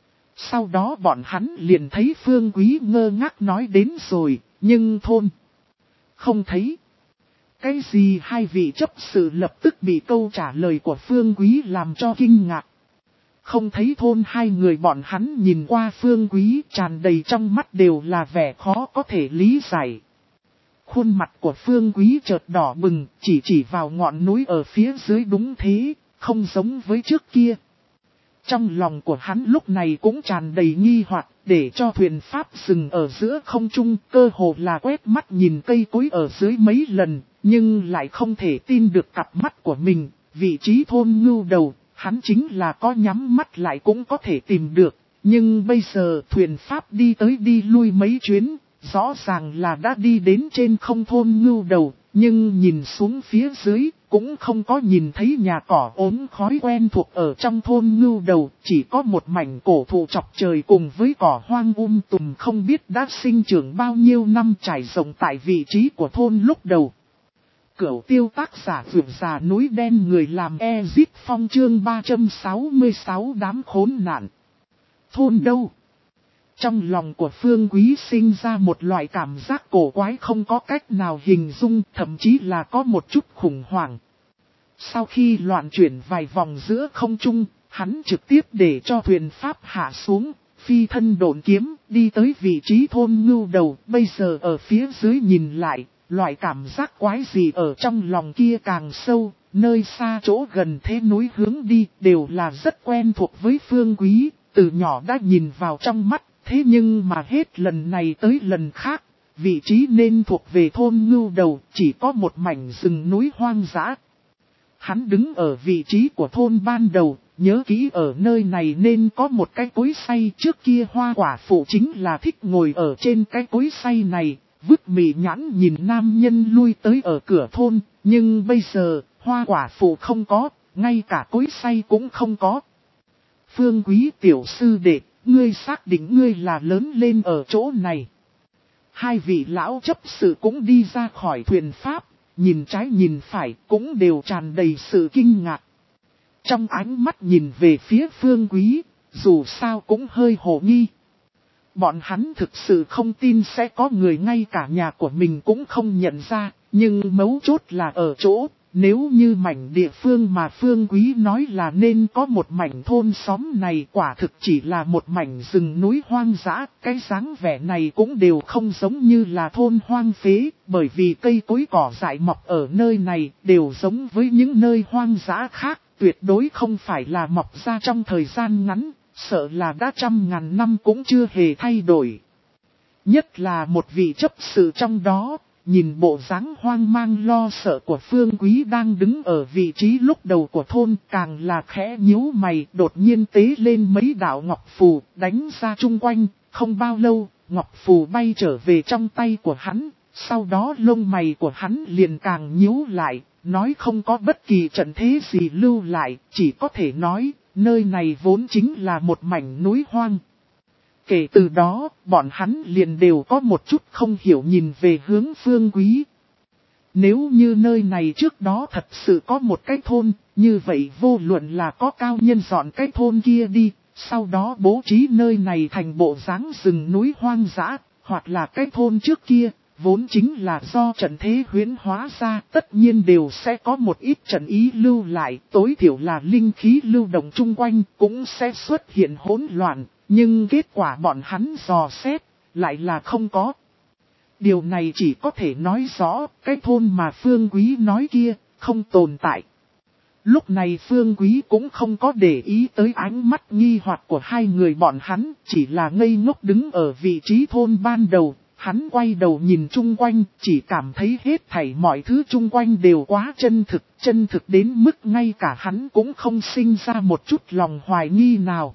Sau đó bọn hắn liền thấy Phương Quý ngơ ngác nói đến rồi, nhưng thôn không thấy. Cái gì hai vị chấp sự lập tức bị câu trả lời của Phương Quý làm cho kinh ngạc. Không thấy thôn hai người bọn hắn nhìn qua Phương Quý tràn đầy trong mắt đều là vẻ khó có thể lý giải. Khuôn mặt của Phương Quý chợt đỏ bừng, chỉ chỉ vào ngọn núi ở phía dưới đúng thế, không giống với trước kia. Trong lòng của hắn lúc này cũng tràn đầy nghi hoặc, để cho thuyền pháp dừng ở giữa không trung, cơ hồ là quét mắt nhìn cây cối ở dưới mấy lần, nhưng lại không thể tin được cặp mắt của mình, vị trí thôn Ngưu Đầu, hắn chính là có nhắm mắt lại cũng có thể tìm được, nhưng bây giờ thuyền pháp đi tới đi lui mấy chuyến, rõ ràng là đã đi đến trên không thôn Ngưu Đầu, nhưng nhìn xuống phía dưới, cũng không có nhìn thấy nhà cỏ ốm khói quen thuộc ở trong thôn Ngưu Đầu, chỉ có một mảnh cổ thụ chọc trời cùng với cỏ hoang um tùm không biết đã sinh trưởng bao nhiêu năm trải rộng tại vị trí của thôn lúc đầu. Cửu tiêu tác giả vượt già núi đen người làm Ezip Phong chương ba trăm sáu mươi sáu đám khốn nạn. Thôn đâu? Trong lòng của Phương Quý sinh ra một loại cảm giác cổ quái không có cách nào hình dung, thậm chí là có một chút khủng hoảng. Sau khi loạn chuyển vài vòng giữa không trung, hắn trực tiếp để cho thuyền pháp hạ xuống, phi thân độn kiếm, đi tới vị trí thôn Ngưu Đầu. Bây giờ ở phía dưới nhìn lại, loại cảm giác quái gì ở trong lòng kia càng sâu, nơi xa chỗ gần thế núi hướng đi đều là rất quen thuộc với Phương Quý, từ nhỏ đã nhìn vào trong mắt. Thế nhưng mà hết lần này tới lần khác, vị trí nên thuộc về thôn Ngưu Đầu chỉ có một mảnh rừng núi hoang dã. Hắn đứng ở vị trí của thôn ban đầu, nhớ kỹ ở nơi này nên có một cái cối xay, trước kia Hoa Quả Phụ chính là thích ngồi ở trên cái cối xay này, vứt mì nhãn nhìn nam nhân lui tới ở cửa thôn, nhưng bây giờ Hoa Quả Phụ không có, ngay cả cối xay cũng không có. Phương Quý tiểu sư đệ, ngươi xác định ngươi là lớn lên ở chỗ này. Hai vị lão chấp sự cũng đi ra khỏi thuyền pháp, nhìn trái nhìn phải cũng đều tràn đầy sự kinh ngạc. Trong ánh mắt nhìn về phía Phương Quý, dù sao cũng hơi hồ nghi. Bọn hắn thực sự không tin sẽ có người ngay cả nhà của mình cũng không nhận ra, nhưng mấu chốt là ở chỗ. Nếu như mảnh địa phương mà Phương Quý nói là nên có một mảnh thôn xóm này quả thực chỉ là một mảnh rừng núi hoang dã, cái dáng vẻ này cũng đều không giống như là thôn hoang phế, bởi vì cây cối cỏ dại mọc ở nơi này đều giống với những nơi hoang dã khác, tuyệt đối không phải là mọc ra trong thời gian ngắn, sợ là đã trăm ngàn năm cũng chưa hề thay đổi. Nhất là một vị chấp sự trong đó. Nhìn bộ dáng hoang mang lo sợ của Phương Quý đang đứng ở vị trí lúc đầu của thôn, càng là khẽ nhíu mày, đột nhiên tế lên mấy đạo ngọc phù, đánh ra chung quanh, không bao lâu, ngọc phù bay trở về trong tay của hắn, sau đó lông mày của hắn liền càng nhíu lại, nói không có bất kỳ trận thế gì lưu lại, chỉ có thể nói, nơi này vốn chính là một mảnh núi hoang. Kể từ đó, bọn hắn liền đều có một chút không hiểu nhìn về hướng Phương Quý. Nếu như nơi này trước đó thật sự có một cái thôn, như vậy vô luận là có cao nhân dọn cái thôn kia đi, sau đó bố trí nơi này thành bộ dáng rừng núi hoang dã, hoặc là cái thôn trước kia, vốn chính là do trận thế huyễn hóa ra, tất nhiên đều sẽ có một ít trận ý lưu lại, tối thiểu là linh khí lưu động chung quanh, cũng sẽ xuất hiện hỗn loạn. Nhưng kết quả bọn hắn dò xét, lại là không có. Điều này chỉ có thể nói rõ, cái thôn mà Phương Quý nói kia, không tồn tại. Lúc này Phương Quý cũng không có để ý tới ánh mắt nghi hoặc của hai người bọn hắn, chỉ là ngây ngốc đứng ở vị trí thôn ban đầu. Hắn quay đầu nhìn chung quanh, chỉ cảm thấy hết thảy mọi thứ chung quanh đều quá chân thực, chân thực đến mức ngay cả hắn cũng không sinh ra một chút lòng hoài nghi nào.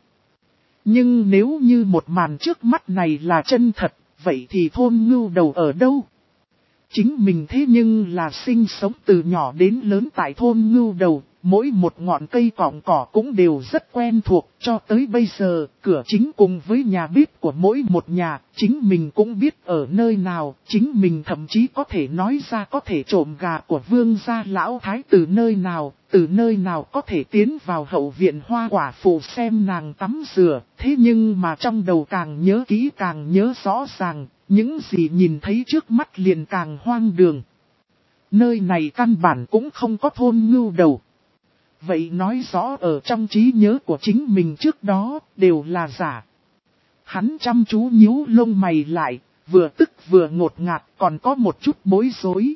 Nhưng nếu như một màn trước mắt này là chân thật, vậy thì thôn Ngưu Đầu ở đâu? Chính mình thế nhưng là sinh sống từ nhỏ đến lớn tại thôn Ngưu Đầu, mỗi một ngọn cây cọng cỏ cũng đều rất quen thuộc, cho tới bây giờ, cửa chính cùng với nhà bếp của mỗi một nhà, chính mình cũng biết ở nơi nào, chính mình thậm chí có thể nói ra có thể trộm gà của vương gia lão thái từ nơi nào, từ nơi nào có thể tiến vào hậu viện Hoa Quả Phụ xem nàng tắm rửa, thế nhưng mà trong đầu càng nhớ kỹ càng nhớ rõ ràng, những gì nhìn thấy trước mắt liền càng hoang đường. Nơi này căn bản cũng không có thôn Ngưu Đầu. Vậy nói rõ ở trong trí nhớ của chính mình trước đó đều là giả. Hắn chăm chú nhíu lông mày lại, vừa tức vừa ngột ngạt còn có một chút bối rối.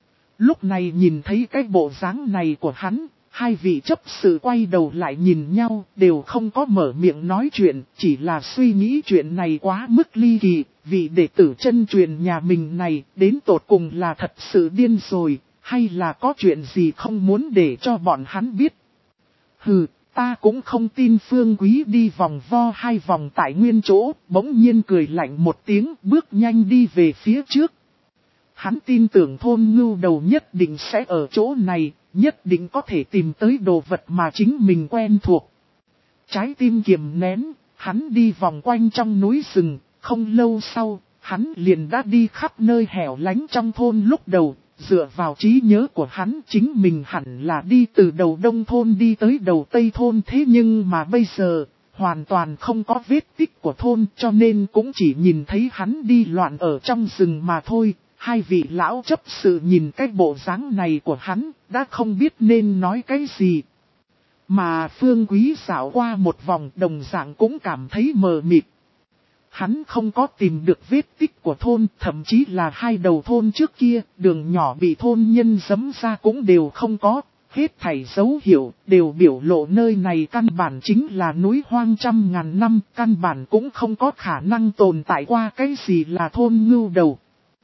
Lúc này nhìn thấy cái bộ dáng này của hắn, hai vị chấp sự quay đầu lại nhìn nhau, đều không có mở miệng nói chuyện, chỉ là suy nghĩ chuyện này quá mức ly kỳ, vị đệ tử chân truyền nhà mình này đến tột cùng là thật sự điên rồi, hay là có chuyện gì không muốn để cho bọn hắn biết. Hừ, ta cũng không tin. Phương Quý đi vòng vo hai vòng tại nguyên chỗ, bỗng nhiên cười lạnh một tiếng, bước nhanh đi về phía trước. Hắn tin tưởng thôn Ngưu Đầu nhất định sẽ ở chỗ này, nhất định có thể tìm tới đồ vật mà chính mình quen thuộc. Trái tim kiềm nén, hắn đi vòng quanh trong núi rừng, không lâu sau, hắn liền đã đi khắp nơi hẻo lánh trong thôn lúc đầu. Dựa vào trí nhớ của hắn, chính mình hẳn là đi từ đầu đông thôn đi tới đầu tây thôn, thế nhưng mà bây giờ, hoàn toàn không có vết tích của thôn, cho nên cũng chỉ nhìn thấy hắn đi loạn ở trong rừng mà thôi. Hai vị lão chấp sự nhìn cái bộ dáng này của hắn, đã không biết nên nói cái gì. Mà Phương Quý dạo qua một vòng, đồng dạng cũng cảm thấy mờ mịt. Hắn không có tìm được vết tích của thôn, thậm chí là hai đầu thôn trước kia, đường nhỏ bị thôn nhân giẫm ra cũng đều không có. Hết thảy dấu hiệu đều biểu lộ nơi này căn bản chính là núi hoang trăm ngàn năm, căn bản cũng không có khả năng tồn tại qua cái gì là thôn ngưu đầu.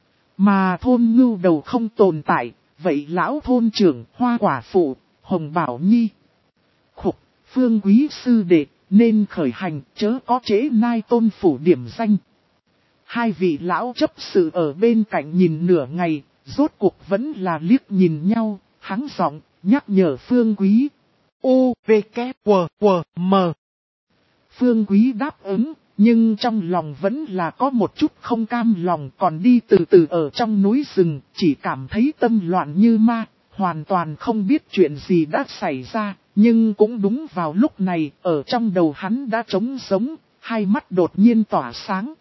Mà thôn ngưu đầu không tồn tại, vậy lão thôn trưởng, Hoa Quả Phụ, Hồng Bảo Nhi, Khục, Phương Quý sư đệ, nên khởi hành, chớ có trễ nai tôn phủ điểm danh. Hai vị lão chấp sự ở bên cạnh nhìn nửa ngày, rốt cuộc vẫn là liếc nhìn nhau, hắng giọng, nhắc nhở Phương Quý. U, V, K, W, W, M. Phương Quý đáp ứng, nhưng trong lòng vẫn là có một chút không cam lòng, còn đi từ từ ở trong núi rừng, chỉ cảm thấy tâm loạn như ma, hoàn toàn không biết chuyện gì đã xảy ra. Nhưng cũng đúng vào lúc này, ở trong đầu hắn đã trống sống, hai mắt đột nhiên tỏa sáng.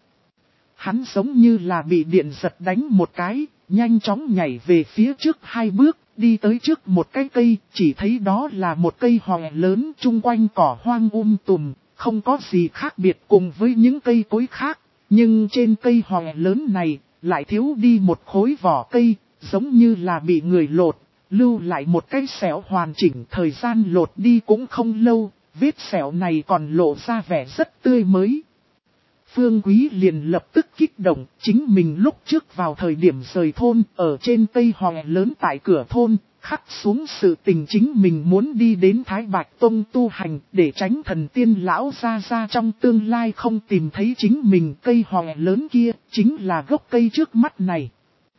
Hắn giống như là bị điện giật đánh một cái, nhanh chóng nhảy về phía trước hai bước, đi tới trước một cái cây, chỉ thấy đó là một cây hòe lớn, chung quanh cỏ hoang um tùm, không có gì khác biệt cùng với những cây cối khác. Nhưng trên cây hòe lớn này, lại thiếu đi một khối vỏ cây, giống như là bị người lột. Lưu lại một cái sẹo hoàn chỉnh, thời gian lột đi cũng không lâu, vết sẹo này còn lộ ra vẻ rất tươi mới. Phương Quý liền lập tức kích động, chính mình lúc trước vào thời điểm rời thôn, ở trên cây hòe lớn tại cửa thôn, khắc xuống sự tình chính mình muốn đi đến Thái Bạch Tông tu hành, để tránh thần tiên lão ra ra trong tương lai không tìm thấy chính mình. Cây hòe lớn kia, chính là gốc cây trước mắt này.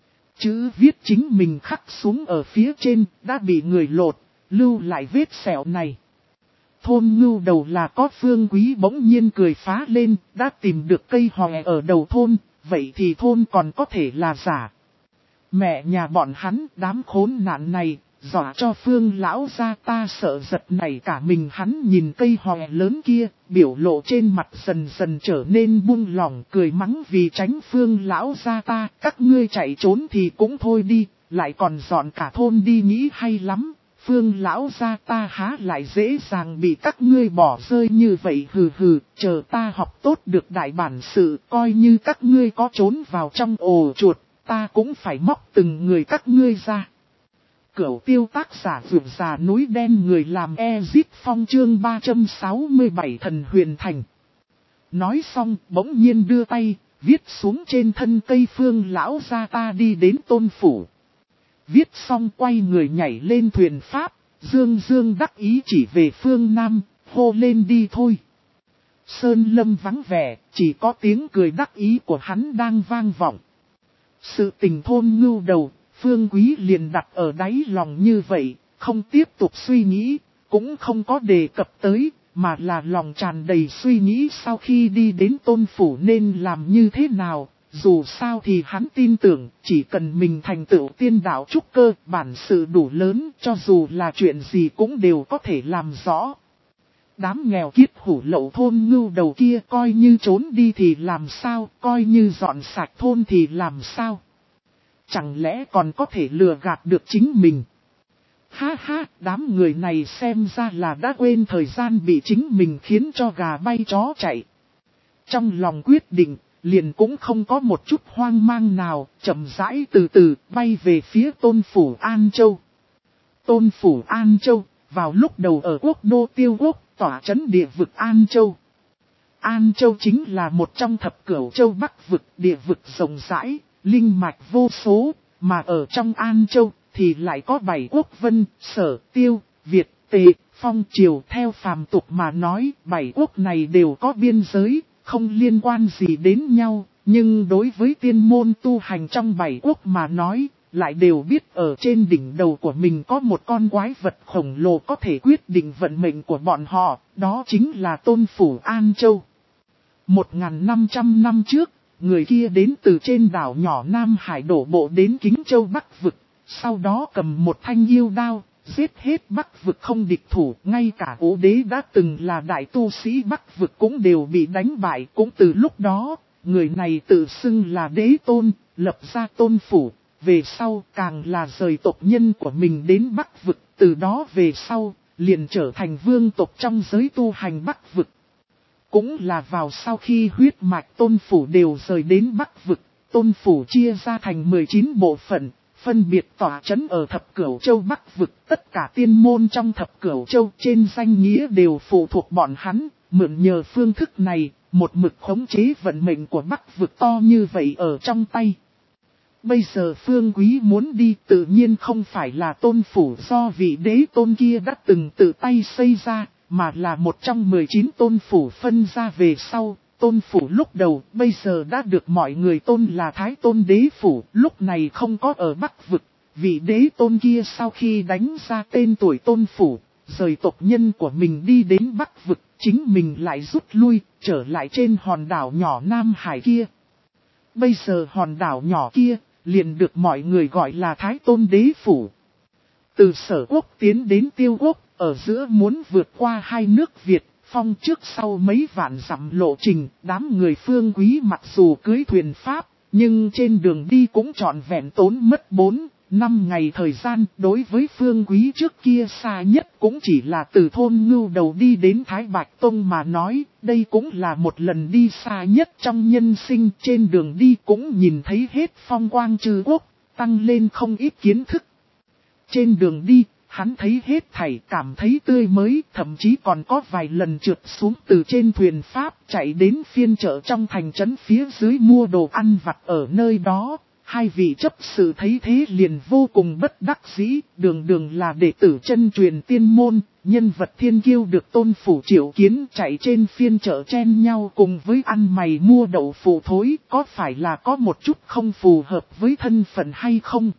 Chữ viết chính mình khắc xuống ở phía trên, đã bị người lột, lưu lại vết sẹo này. Thôn ngưu đầu là có. Phương Quý bỗng nhiên cười phá lên, đã tìm được cây hòe ở đầu thôn, vậy thì thôn còn có thể là giả. Mẹ nhà bọn hắn, đám khốn nạn này, dọa cho Phương lão ra ta sợ giật nảy cả mình. Hắn nhìn cây hòe lớn kia, biểu lộ trên mặt dần dần trở nên buông lỏng, cười mắng vì tránh Phương lão ra ta. Các ngươi chạy trốn thì cũng thôi đi, lại còn dọn cả thôn đi, nghĩ hay lắm. Phương lão ra ta há lại dễ dàng bị các ngươi bỏ rơi như vậy. Hừ hừ, chờ ta học tốt được đại bản sự, coi như các ngươi có trốn vào trong ổ chuột, ta cũng phải móc từng người các ngươi ra. Cửu tiêu tác giả vượt già núi đen, người làm Ezip Phong, chương ba trăm sáu mươi bảy thần huyền thành. Nói xong, bỗng nhiên đưa tay, viết xuống trên thân cây Phương lão ra ta đi đến tôn phủ. Viết xong quay người nhảy lên thuyền pháp, dương dương đắc ý chỉ về phương Nam, hô lên đi thôi. Sơn lâm vắng vẻ, chỉ có tiếng cười đắc ý của hắn đang vang vọng. Sự tình thôn ngưu đầu, Phương Quý liền đặt ở đáy lòng như vậy, không tiếp tục suy nghĩ, cũng không có đề cập tới, mà là lòng tràn đầy suy nghĩ sau khi đi đến tôn phủ nên làm như thế nào. Dù sao thì hắn tin tưởng, chỉ cần mình thành tựu tiên đạo trúc cơ, bản sự đủ lớn, cho dù là chuyện gì cũng đều có thể làm rõ. Đám nghèo kiết hủ lậu thôn ngưu đầu kia coi như trốn đi thì làm sao, coi như dọn sạch thôn thì làm sao. Chẳng lẽ còn có thể lừa gạt được chính mình. Ha ha, đám người này xem ra là đã quên thời gian bị chính mình khiến cho gà bay chó chạy. Trong lòng quyết định, liền cũng không có một chút hoang mang nào, chậm rãi từ từ bay về phía tôn phủ An Châu. Tôn phủ An Châu, vào lúc đầu ở quốc đô Tiêu Quốc, tỏa trấn địa vực An Châu. An Châu chính là một trong thập cửu châu Bắc vực, địa vực rộng rãi, linh mạch vô số, mà ở trong An Châu thì lại có bảy quốc vân, Sở, Tiêu, Việt, Tề, Phong, Triều. Theo phàm tục mà nói, bảy quốc này đều có biên giới, không liên quan gì đến nhau, nhưng đối với tiên môn tu hành trong bảy quốc mà nói, lại đều biết ở trên đỉnh đầu của mình có một con quái vật khổng lồ có thể quyết định vận mệnh của bọn họ, đó chính là Tôn Phủ An Châu. một nghìn năm trăm năm trước, người kia đến từ trên đảo nhỏ Nam Hải đổ bộ đến Kính Châu Bắc Vực, sau đó cầm một thanh yêu đao, giết hết Bắc Vực không địch thủ, ngay cả Ố Đế đã từng là đại tu sĩ Bắc Vực cũng đều bị đánh bại. Cũng từ lúc đó, người này tự xưng là đế tôn, lập ra Tôn Phủ, về sau càng là rời tộc nhân của mình đến Bắc Vực, từ đó về sau, liền trở thành vương tộc trong giới tu hành Bắc Vực. Cũng là vào sau khi huyết mạch Tôn Phủ đều rời đến Bắc Vực, Tôn Phủ chia ra thành mười chín bộ phận, phân biệt tỏa trấn ở Thập Cửu Châu Bắc Vực. Tất cả tiên môn trong Thập Cửu Châu trên danh nghĩa đều phụ thuộc bọn hắn, mượn nhờ phương thức này, một mực khống chế vận mệnh của Bắc Vực to như vậy ở trong tay. Bây giờ Phương Quý muốn đi tự nhiên không phải là Tôn Phủ do vị đế tôn kia đã từng tự tay xây ra, mà là một trong mười chín Tôn Phủ phân ra về sau. Tôn Phủ lúc đầu bây giờ đã được mọi người tôn là Thái Tôn Đế Phủ, lúc này không có ở Bắc Vực. Vị đế tôn kia sau khi đánh ra tên tuổi Tôn Phủ, rời tộc nhân của mình đi đến Bắc Vực, chính mình lại rút lui, trở lại trên hòn đảo nhỏ Nam Hải kia. Bây giờ hòn đảo nhỏ kia, liền được mọi người gọi là Thái Tôn Đế Phủ. Từ Sở Quốc tiến đến Tiêu Quốc, ở giữa muốn vượt qua hai nước Việt, Phong trước sau mấy vạn dặm lộ trình, đám người Phương Quý mặc dù cưới thuyền Pháp, nhưng trên đường đi cũng trọn vẹn tốn mất bốn, năm ngày thời gian. Đối với Phương Quý trước kia xa nhất cũng chỉ là từ thôn Ngưu Đầu đi đến Thái Bạch Tông mà nói, đây cũng là một lần đi xa nhất trong nhân sinh. Trên đường đi cũng nhìn thấy hết phong quang Trư Quốc, tăng lên không ít kiến thức. Trên đường đi, hắn thấy hết thảy, cảm thấy tươi mới, thậm chí còn có vài lần trượt xuống từ trên thuyền Pháp chạy đến phiên chợ trong thành trấn phía dưới mua đồ ăn vặt ở nơi đó. Hai vị chấp sự thấy thế liền vô cùng bất đắc dĩ, đường đường là đệ tử chân truyền tiên môn, nhân vật thiên kiêu được Tôn Phủ triệu kiến chạy trên phiên chợ chen nhau cùng với ăn mày mua đậu phụ thối, có phải là có một chút không phù hợp với thân phận hay không?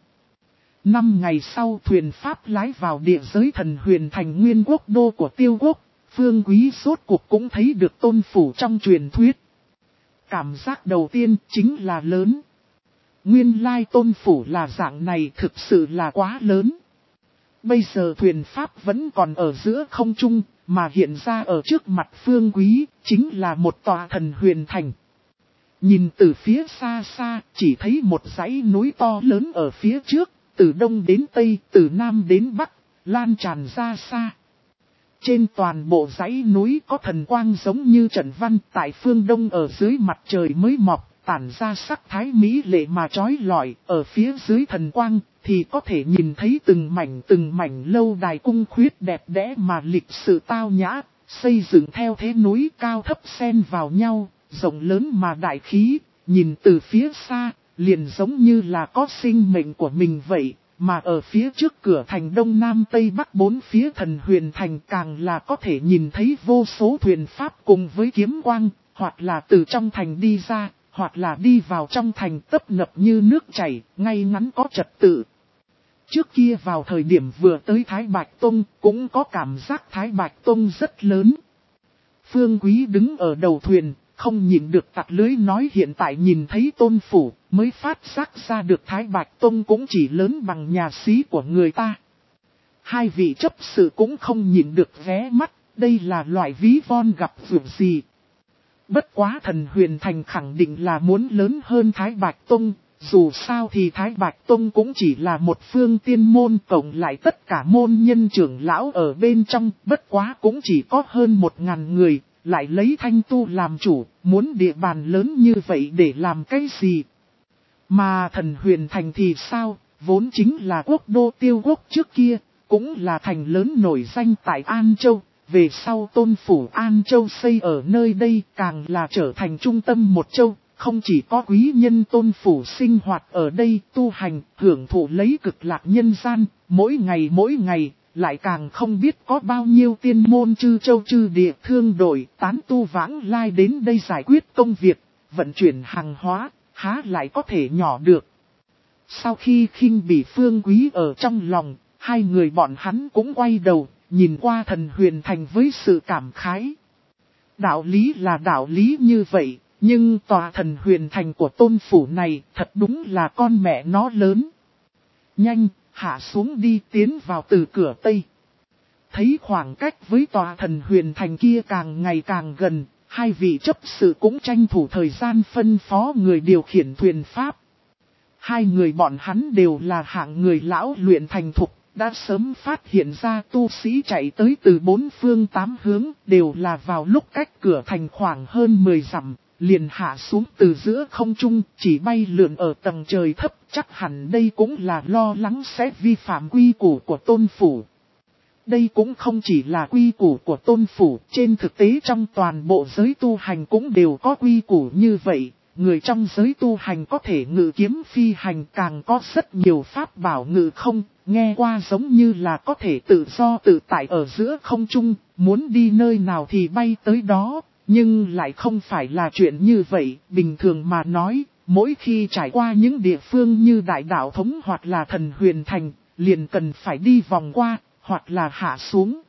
Năm ngày sau thuyền Pháp lái vào địa giới Thần Huyền thành nguyên quốc đô của Tiêu Quốc, Phương Quý rốt cuộc cũng thấy được Tôn Phủ trong truyền thuyết. Cảm giác đầu tiên chính là lớn. Nguyên lai Tôn Phủ là dạng này, thực sự là quá lớn. Bây giờ thuyền Pháp vẫn còn ở giữa không trung, mà hiện ra ở trước mặt Phương Quý, chính là một tòa Thần Huyền thành. Nhìn từ phía xa xa, chỉ thấy một dãy núi to lớn ở phía trước, từ đông đến tây, từ nam đến bắc, lan tràn ra xa. Trên toàn bộ dãy núi có thần quang giống như trận văn, tại phương đông ở dưới mặt trời mới mọc, tản ra sắc thái mỹ lệ mà chói lọi. Ở phía dưới thần quang thì có thể nhìn thấy từng mảnh từng mảnh lâu đài cung khuyết đẹp đẽ mà lịch sự tao nhã, xây dựng theo thế núi cao thấp xen vào nhau, rộng lớn mà đại khí, nhìn từ phía xa, liền giống như là có sinh mệnh của mình vậy. Mà ở phía trước cửa thành đông nam tây bắc bốn phía Thần Huyền thành càng là có thể nhìn thấy vô số thuyền Pháp cùng với kiếm quang, hoặc là từ trong thành đi ra, hoặc là đi vào trong thành tấp nập như nước chảy, ngay ngắn có trật tự. Trước kia vào thời điểm vừa tới Thái Bạch Tông, cũng có cảm giác Thái Bạch Tông rất lớn. Phương Quý đứng ở đầu thuyền, không nhìn được tặc lưới nói hiện tại nhìn thấy Tôn Phủ, mới phát giác ra được Thái Bạch Tông cũng chỉ lớn bằng nhà xí của người ta. Hai vị chấp sự cũng không nhìn được ghé mắt, đây là loại ví von gặp vượt gì. Bất quá Thần Huyền thành khẳng định là muốn lớn hơn Thái Bạch Tông, dù sao thì Thái Bạch Tông cũng chỉ là một phương tiên môn, cộng lại tất cả môn nhân trưởng lão ở bên trong, bất quá cũng chỉ có hơn một ngàn người. Lại lấy Thanh Tu làm chủ, muốn địa bàn lớn như vậy để làm cái gì? Mà Thần Huyền thành thì sao, vốn chính là quốc đô Tiêu Quốc trước kia, cũng là thành lớn nổi danh tại An Châu. Về sau Tôn Phủ An Châu xây ở nơi đây càng là trở thành trung tâm một châu, không chỉ có quý nhân Tôn Phủ sinh hoạt ở đây tu hành, hưởng thụ lấy cực lạc nhân gian, mỗi ngày mỗi ngày. Lại càng không biết có bao nhiêu tiên môn chư châu chư địa thương đổi tán tu vãng lai đến đây giải quyết công việc, vận chuyển hàng hóa, há lại có thể nhỏ được. Sau khi khinh bị Phương Quý ở trong lòng, hai người bọn hắn cũng quay đầu, nhìn qua Thần Huyền Thành với sự cảm khái. Đạo lý là đạo lý như vậy, nhưng tòa Thần Huyền Thành của Tôn Phủ này thật đúng là con mẹ nó lớn. Nhanh, hạ xuống đi, tiến vào từ cửa Tây. Thấy khoảng cách với tòa Thần Huyền Thành kia càng ngày càng gần, hai vị chấp sự cũng tranh thủ thời gian phân phó người điều khiển thuyền pháp. Hai người bọn hắn đều là hạng người lão luyện thành thục, đã sớm phát hiện ra tu sĩ chạy tới từ bốn phương tám hướng, đều là vào lúc cách cửa thành khoảng hơn mười dặm, liền hạ xuống từ giữa không trung, chỉ bay lượn ở tầng trời thấp, chắc hẳn đây cũng là lo lắng sẽ vi phạm quy củ của Tôn Phủ. Đây cũng không chỉ là quy củ của Tôn Phủ, trên thực tế trong toàn bộ giới tu hành cũng đều có quy củ như vậy. Người trong giới tu hành có thể ngự kiếm phi hành, càng có rất nhiều pháp bảo ngự không, nghe qua giống như là có thể tự do tự tại ở giữa không trung, muốn đi nơi nào thì bay tới đó, nhưng lại không phải là chuyện như vậy. Bình thường mà nói, mỗi khi trải qua những địa phương như Đại Đạo Thống hoặc là Thần Huyền Thành, liền cần phải đi vòng qua, hoặc là hạ xuống.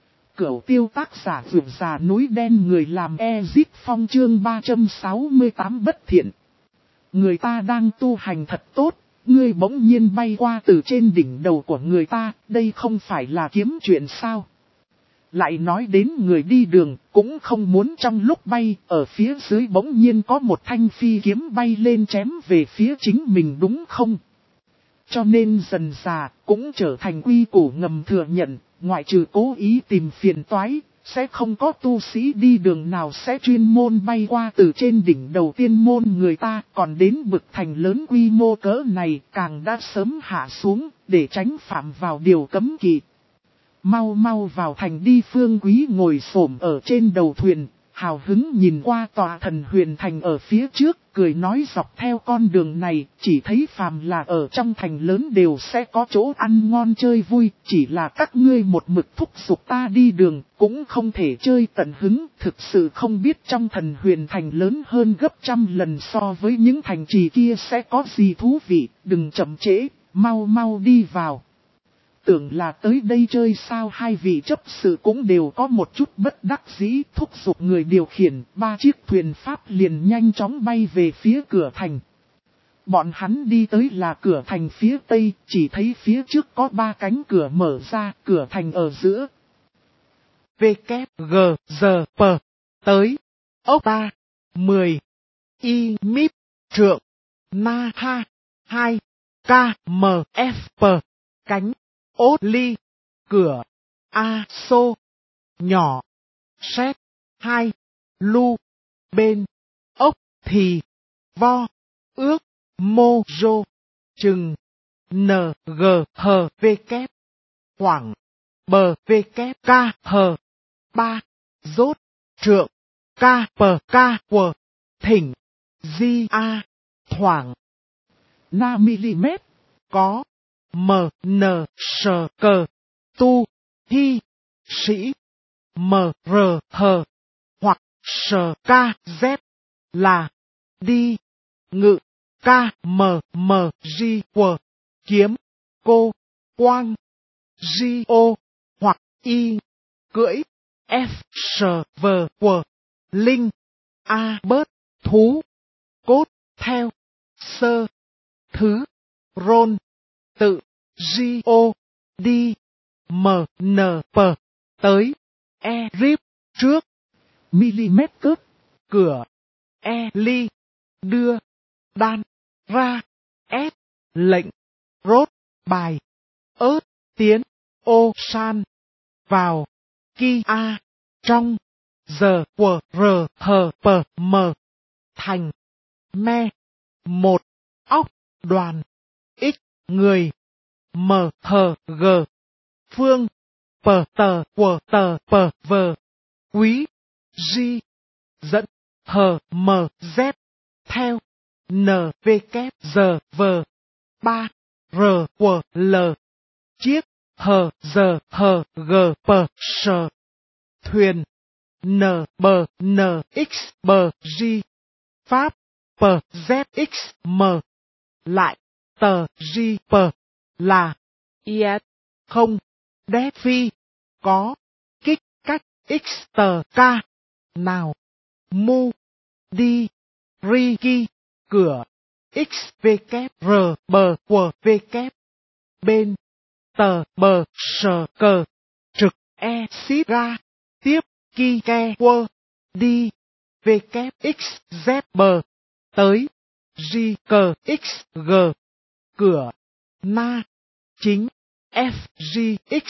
Cửu tiêu tác giả vượt già núi đen người làm Ezip Phong chương ba trăm sáu mươi tám bất thiện. Người ta đang tu hành thật tốt, ngươi bỗng nhiên bay qua từ trên đỉnh đầu của người ta, đây không phải là kiếm chuyện sao? Lại nói đến người đi đường, cũng không muốn trong lúc bay, ở phía dưới bỗng nhiên có một thanh phi kiếm bay lên chém về phía chính mình đúng không? Cho nên dần dà, cũng trở thành quy củ ngầm thừa nhận, ngoại trừ cố ý tìm phiền toái, sẽ không có tu sĩ đi đường nào sẽ chuyên môn bay qua từ trên đỉnh đầu tiên môn người ta, còn đến bực thành lớn quy mô cỡ này càng đã sớm hạ xuống, để tránh phạm vào điều cấm kỵ. Mau mau vào thành đi. Phương Quý ngồi xổm ở trên đầu thuyền, hào hứng nhìn qua tòa Thần Huyền Thành ở phía trước, cười nói dọc theo con đường này, chỉ thấy phàm là ở trong thành lớn đều sẽ có chỗ ăn ngon chơi vui, chỉ là các ngươi một mực thúc giục ta đi đường, cũng không thể chơi tận hứng, thực sự không biết trong Thần Huyền Thành lớn hơn gấp trăm lần so với những thành trì kia sẽ có gì thú vị, đừng chậm trễ, mau mau đi vào. Tưởng là tới đây chơi sao? Hai vị chấp sự cũng đều có một chút bất đắc dĩ, thúc giục người điều khiển, ba chiếc thuyền pháp liền nhanh chóng bay về phía cửa thành. Bọn hắn đi tới là cửa thành phía tây, chỉ thấy phía trước có ba cánh cửa mở ra, cửa thành ở giữa. V, K, G, G, P, tới, ốc ta, mười, Y, Mip, Trượng, Na, Ha, hai, K, M, F, P, cánh. Ốt ly, cửa, A, xô, nhỏ, xét, hai, lu, bên, ốc, thì, vo, ước, mô, rô, chừng, n, g, h, v, kép, khoảng, bờ, v, kép, k, h, ba, rốt, trượng, k, p, k, w, thỉnh, di, a, thoảng, na mm, có. M, N, S, Cơ, Tu, Hi, Sĩ, M, R, H, hoặc S, K, Z, là, đi, ngự, K, M, M, G, W, kiếm, cô, quang, G, O, hoặc Y, cưỡi, F, S, V, W, linh, A, bớt, thú, cốt, theo, sơ, thứ, rôn, tự, G, O, đi, M, N, P, tới, E, rip, trước, mm cướp, cửa, E, ly, đưa, đan, ra, S, lệnh, rốt, bài, ớt, tiến, ô, san, vào, ki, a, trong, giờ, quờ, r, hờ, p, m, thành, me, một, óc, đoàn, x, người, m, hờ, g, phương, p, tờ, quờ, tờ, p, v, quý, g, dẫn, hờ, m, z, theo, n, v, kép, giờ, v, ba, r, quờ, l, chiếc, hờ, giờ, hờ, g, p, s, thuyền, n, b, n, x, b, g, pháp, p, z, x, m, lại, tờ gi pờ là yes, không, đét phi, có, kích, cách, x tờ ca, nào, mu, đi, ri ki, cửa, x v kép r bờ quờ v kép, bên, tờ bờ sờ cờ, trực e xít ra, tiếp, ki ke quơ, đi, v kép x z bờ, tới, g cờ x g, cửa, na, chính, f g x,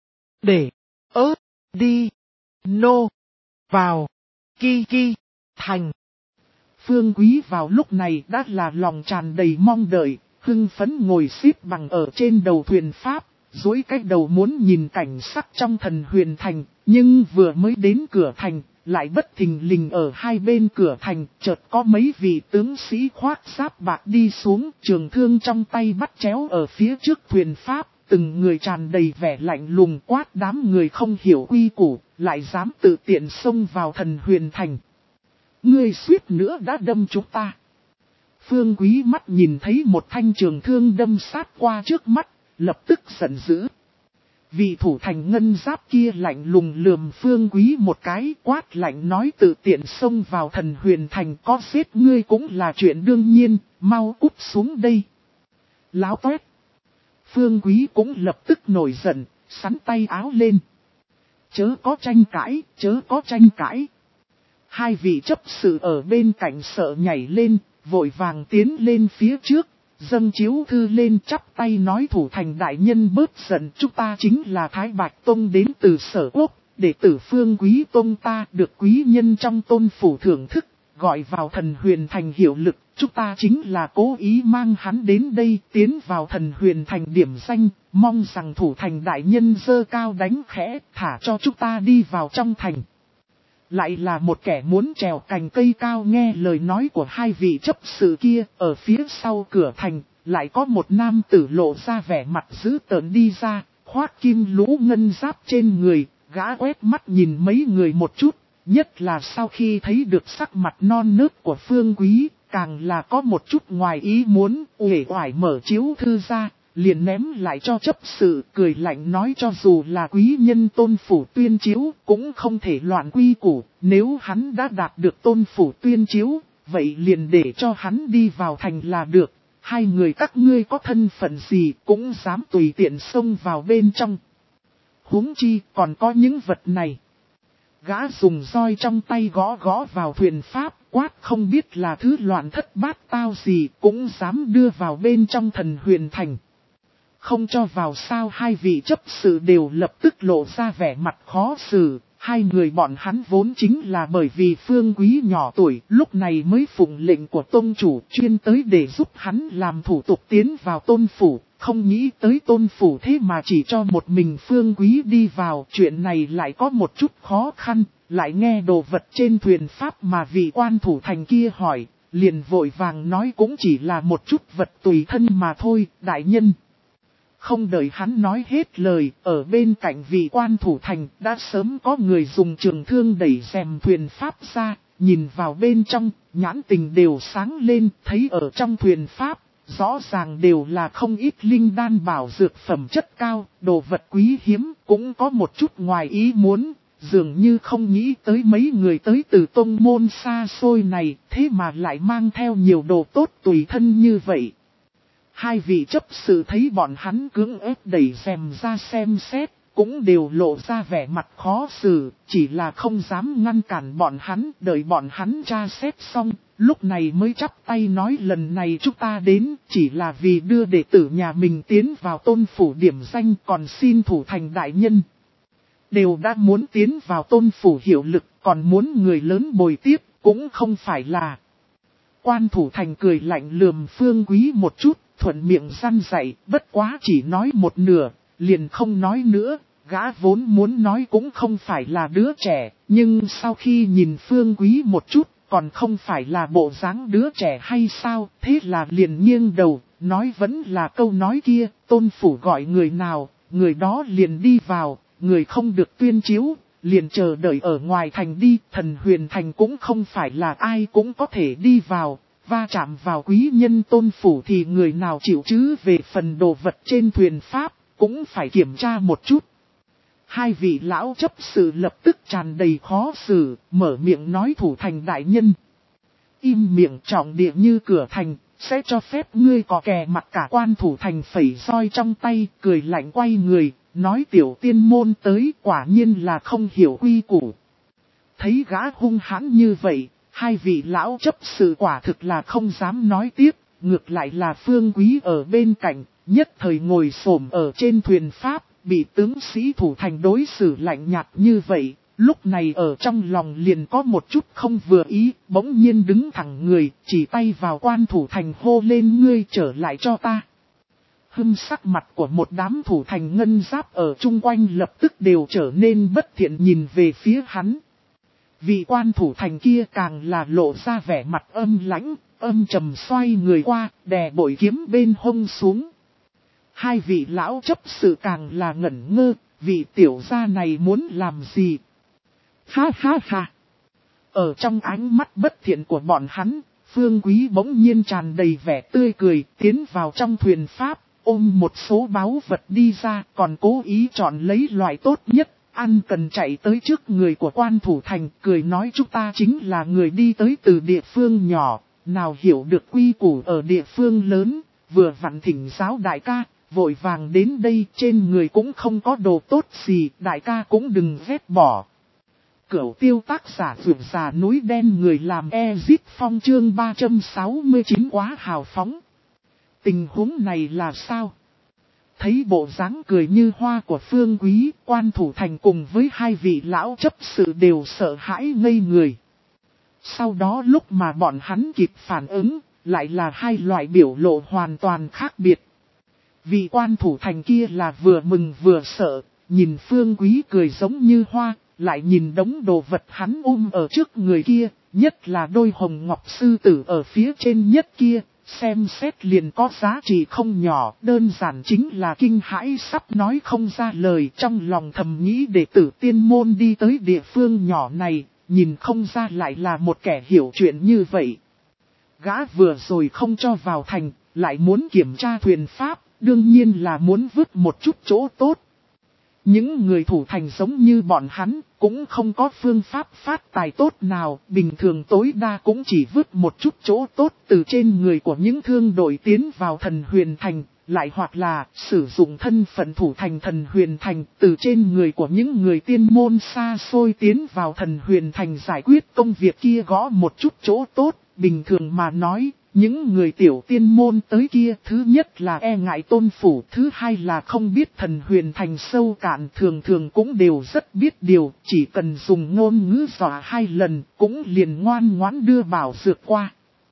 để, ớt, đi, nô, vào, ki ki, thành. Phương Quý vào lúc này đã là lòng tràn đầy mong đợi, hưng phấn ngồi xếp bằng ở trên đầu thuyền Pháp, duỗi cái đầu muốn nhìn cảnh sắc trong Thần Huyền Thành, nhưng vừa mới đến cửa thành, lại bất thình lình ở hai bên cửa thành, chợt có mấy vị tướng sĩ khoác giáp bạc đi xuống, trường thương trong tay bắt chéo ở phía trước thuyền Pháp, từng người tràn đầy vẻ lạnh lùng quát đám người không hiểu quy củ, lại dám tự tiện xông vào Thần Huyền Thành. Ngươi suýt nữa đã đâm chúng ta. Phương Quý mắt nhìn thấy một thanh trường thương đâm sát qua trước mắt, lập tức giận dữ. Vị thủ thành ngân giáp kia lạnh lùng lườm Phương Quý một cái, quát lạnh nói tự tiện xông vào Thần Huyền Thành, có giết ngươi cũng là chuyện đương nhiên, mau cút xuống đây. Láo toét. Phương Quý cũng lập tức nổi giận, sắn tay áo lên. Chớ có tranh cãi, chớ có tranh cãi. Hai vị chấp sự ở bên cạnh sợ nhảy lên, vội vàng tiến lên phía trước, dâng chiếu thư lên chắp tay nói thủ thành đại nhân bớt giận, chúng ta chính là Thái Bạch Tông đến từ Sở Quốc, đệ tử Phương Quý Tông ta được quý nhân trong tôn phủ thưởng thức, gọi vào Thần Huyền Thành hiệu lực, chúng ta chính là cố ý mang hắn đến đây tiến vào Thần Huyền Thành điểm danh, mong rằng thủ thành đại nhân dơ cao đánh khẽ, thả cho chúng ta đi vào trong thành. Lại là một kẻ muốn trèo cành cây cao, nghe lời nói của hai vị chấp sự kia, ở phía sau cửa thành, lại có một nam tử lộ ra vẻ mặt dữ tợn đi ra, khoác kim lũ ngân giáp trên người, gã quét mắt nhìn mấy người một chút, nhất là sau khi thấy được sắc mặt non nớt của Phương Quý, càng là có một chút ngoài ý muốn, uể oải mở chiếu thư ra, liền ném lại cho chấp sự, cười lạnh nói cho dù là quý nhân tôn phủ tuyên chiếu, cũng không thể loạn quy củ, nếu hắn đã đạt được tôn phủ tuyên chiếu, vậy liền để cho hắn đi vào thành là được, hai người các ngươi có thân phận gì cũng dám tùy tiện xông vào bên trong. Huống chi còn có những vật này. Gã dùng roi trong tay gõ gõ vào thuyền Pháp, quát không biết là thứ loạn thất bát tao gì cũng dám đưa vào bên trong Thần Huyền Thành. Không cho vào sao, hai vị chấp sự đều lập tức lộ ra vẻ mặt khó xử, hai người bọn hắn vốn chính là bởi vì Phương Quý nhỏ tuổi, lúc này mới phụng lệnh của tôn chủ chuyên tới để giúp hắn làm thủ tục tiến vào tôn phủ, không nghĩ tới tôn phủ thế mà chỉ cho một mình Phương Quý đi vào, chuyện này lại có một chút khó khăn, lại nghe đồ vật trên thuyền Pháp mà vị quan thủ thành kia hỏi, liền vội vàng nói cũng chỉ là một chút vật tùy thân mà thôi, đại nhân. Không đợi hắn nói hết lời, ở bên cạnh vị quan thủ thành đã sớm có người dùng trường thương đẩy rèm thuyền Pháp ra, nhìn vào bên trong, nhãn tình đều sáng lên, thấy ở trong thuyền Pháp, rõ ràng đều là không ít linh đan bảo dược phẩm chất cao, đồ vật quý hiếm, cũng có một chút ngoài ý muốn, dường như không nghĩ tới mấy người tới từ tông môn xa xôi này, thế mà lại mang theo nhiều đồ tốt tùy thân như vậy. Hai vị chấp sự thấy bọn hắn cưỡng ép đẩy rèm ra xem xét, cũng đều lộ ra vẻ mặt khó xử, chỉ là không dám ngăn cản bọn hắn, đợi bọn hắn tra xét xong, lúc này mới chắp tay nói lần này chúng ta đến, chỉ là vì đưa đệ tử nhà mình tiến vào tôn phủ điểm danh, còn xin thủ thành đại nhân. Đều đã muốn tiến vào tôn phủ hiệu lực, còn muốn người lớn bồi tiếp, cũng không phải là. Quan thủ thành cười lạnh lườm Phương Quý một chút, thuận miệng răn dạy, bất quá chỉ nói một nửa, liền không nói nữa, gã vốn muốn nói cũng không phải là đứa trẻ, nhưng sau khi nhìn Phương Quý một chút, còn không phải là bộ dáng đứa trẻ hay sao, thế là liền nghiêng đầu, nói vẫn là câu nói kia, tôn phủ gọi người nào, người đó liền đi vào, người không được tuyên chiếu, liền chờ đợi ở ngoài thành đi, Thần Huyền Thành cũng không phải là ai cũng có thể đi vào. va chạm vào quý nhân Tôn Phủ thì người nào chịu chứ, về phần đồ vật trên thuyền Pháp, cũng phải kiểm tra một chút. Hai vị lão chấp sự lập tức tràn đầy khó xử, mở miệng nói thủ thành đại nhân. Im miệng, trọng địa như cửa thành, sẽ cho phép ngươi có kè mặt cả quan thủ thành phẩy roi trong tay, cười lạnh quay người, nói tiểu tiên môn tới, quả nhiên là không hiểu quy củ. Thấy gã hung hãn như vậy, hai vị lão chấp sự quả thực là không dám nói tiếp, ngược lại là Phương Quý ở bên cạnh, nhất thời ngồi xổm ở trên thuyền Pháp, bị tướng sĩ thủ thành đối xử lạnh nhạt như vậy, lúc này ở trong lòng liền có một chút không vừa ý, bỗng nhiên đứng thẳng người, chỉ tay vào quan thủ thành hô lên ngươi trở lại cho ta. Hưng sắc mặt của một đám thủ thành ngân giáp ở chung quanh lập tức đều trở nên bất thiện nhìn về phía hắn. Vị quan thủ thành kia càng là lộ ra vẻ mặt âm lãnh, âm trầm xoay người qua, đè bội kiếm bên hông xuống. Hai vị lão chấp sự càng là ngẩn ngơ, vị tiểu gia này muốn làm gì? Ha ha ha! Ở trong ánh mắt bất thiện của bọn hắn, Phương Quý bỗng nhiên tràn đầy vẻ tươi cười, tiến vào trong thuyền Pháp, ôm một số báu vật đi ra, còn cố ý chọn lấy loại tốt nhất, ăn cần chạy tới trước người của quan thủ thành, cười nói chúng ta chính là người đi tới từ địa phương nhỏ, nào hiểu được quy củ ở địa phương lớn, vừa vặn thỉnh giáo đại ca. Vội vàng đến đây, trên người cũng không có đồ tốt gì, đại ca cũng đừng ghét bỏ. Cửu tiêu tác giả vượt già núi đen, người làm Ezit Phong chương ba trăm sáu mươi chín quá hào phóng. Tình huống này là sao? Thấy bộ dáng cười như hoa của Phương Quý, quan thủ thành cùng với hai vị lão chấp sự đều sợ hãi ngây người. Sau đó lúc mà bọn hắn kịp phản ứng, lại là hai loại biểu lộ hoàn toàn khác biệt. Vị quan thủ thành kia là vừa mừng vừa sợ, nhìn Phương Quý cười giống như hoa, lại nhìn đống đồ vật hắn ôm ở trước người kia, nhất là đôi hồng ngọc sư tử ở phía trên nhất kia, xem xét liền có giá trị không nhỏ, đơn giản chính là kinh hãi sắp nói không ra lời, trong lòng thầm nghĩ đệ tử tiên môn đi tới địa phương nhỏ này, nhìn không ra lại là một kẻ hiểu chuyện như vậy. Gã vừa rồi không cho vào thành, lại muốn kiểm tra thuyền Pháp. Đương nhiên là muốn vứt một chút chỗ tốt. Những người thủ thành giống như bọn hắn, cũng không có phương pháp phát tài tốt nào, bình thường tối đa cũng chỉ vứt một chút chỗ tốt từ trên người của những thương đội tiến vào thần huyền thành, lại hoặc là sử dụng thân phận thủ thành thần huyền thành từ trên người của những người tiên môn xa xôi tiến vào thần huyền thành giải quyết công việc kia gõ một chút chỗ tốt, bình thường mà nói. Những người tiểu tiên môn tới kia thứ nhất là e ngại Tôn Phủ, thứ hai là không biết thần huyền thành sâu cạn, thường thường cũng đều rất biết điều, chỉ cần dùng ngôn ngữ dọa hai lần cũng liền ngoan ngoãn đưa bảo dược qua.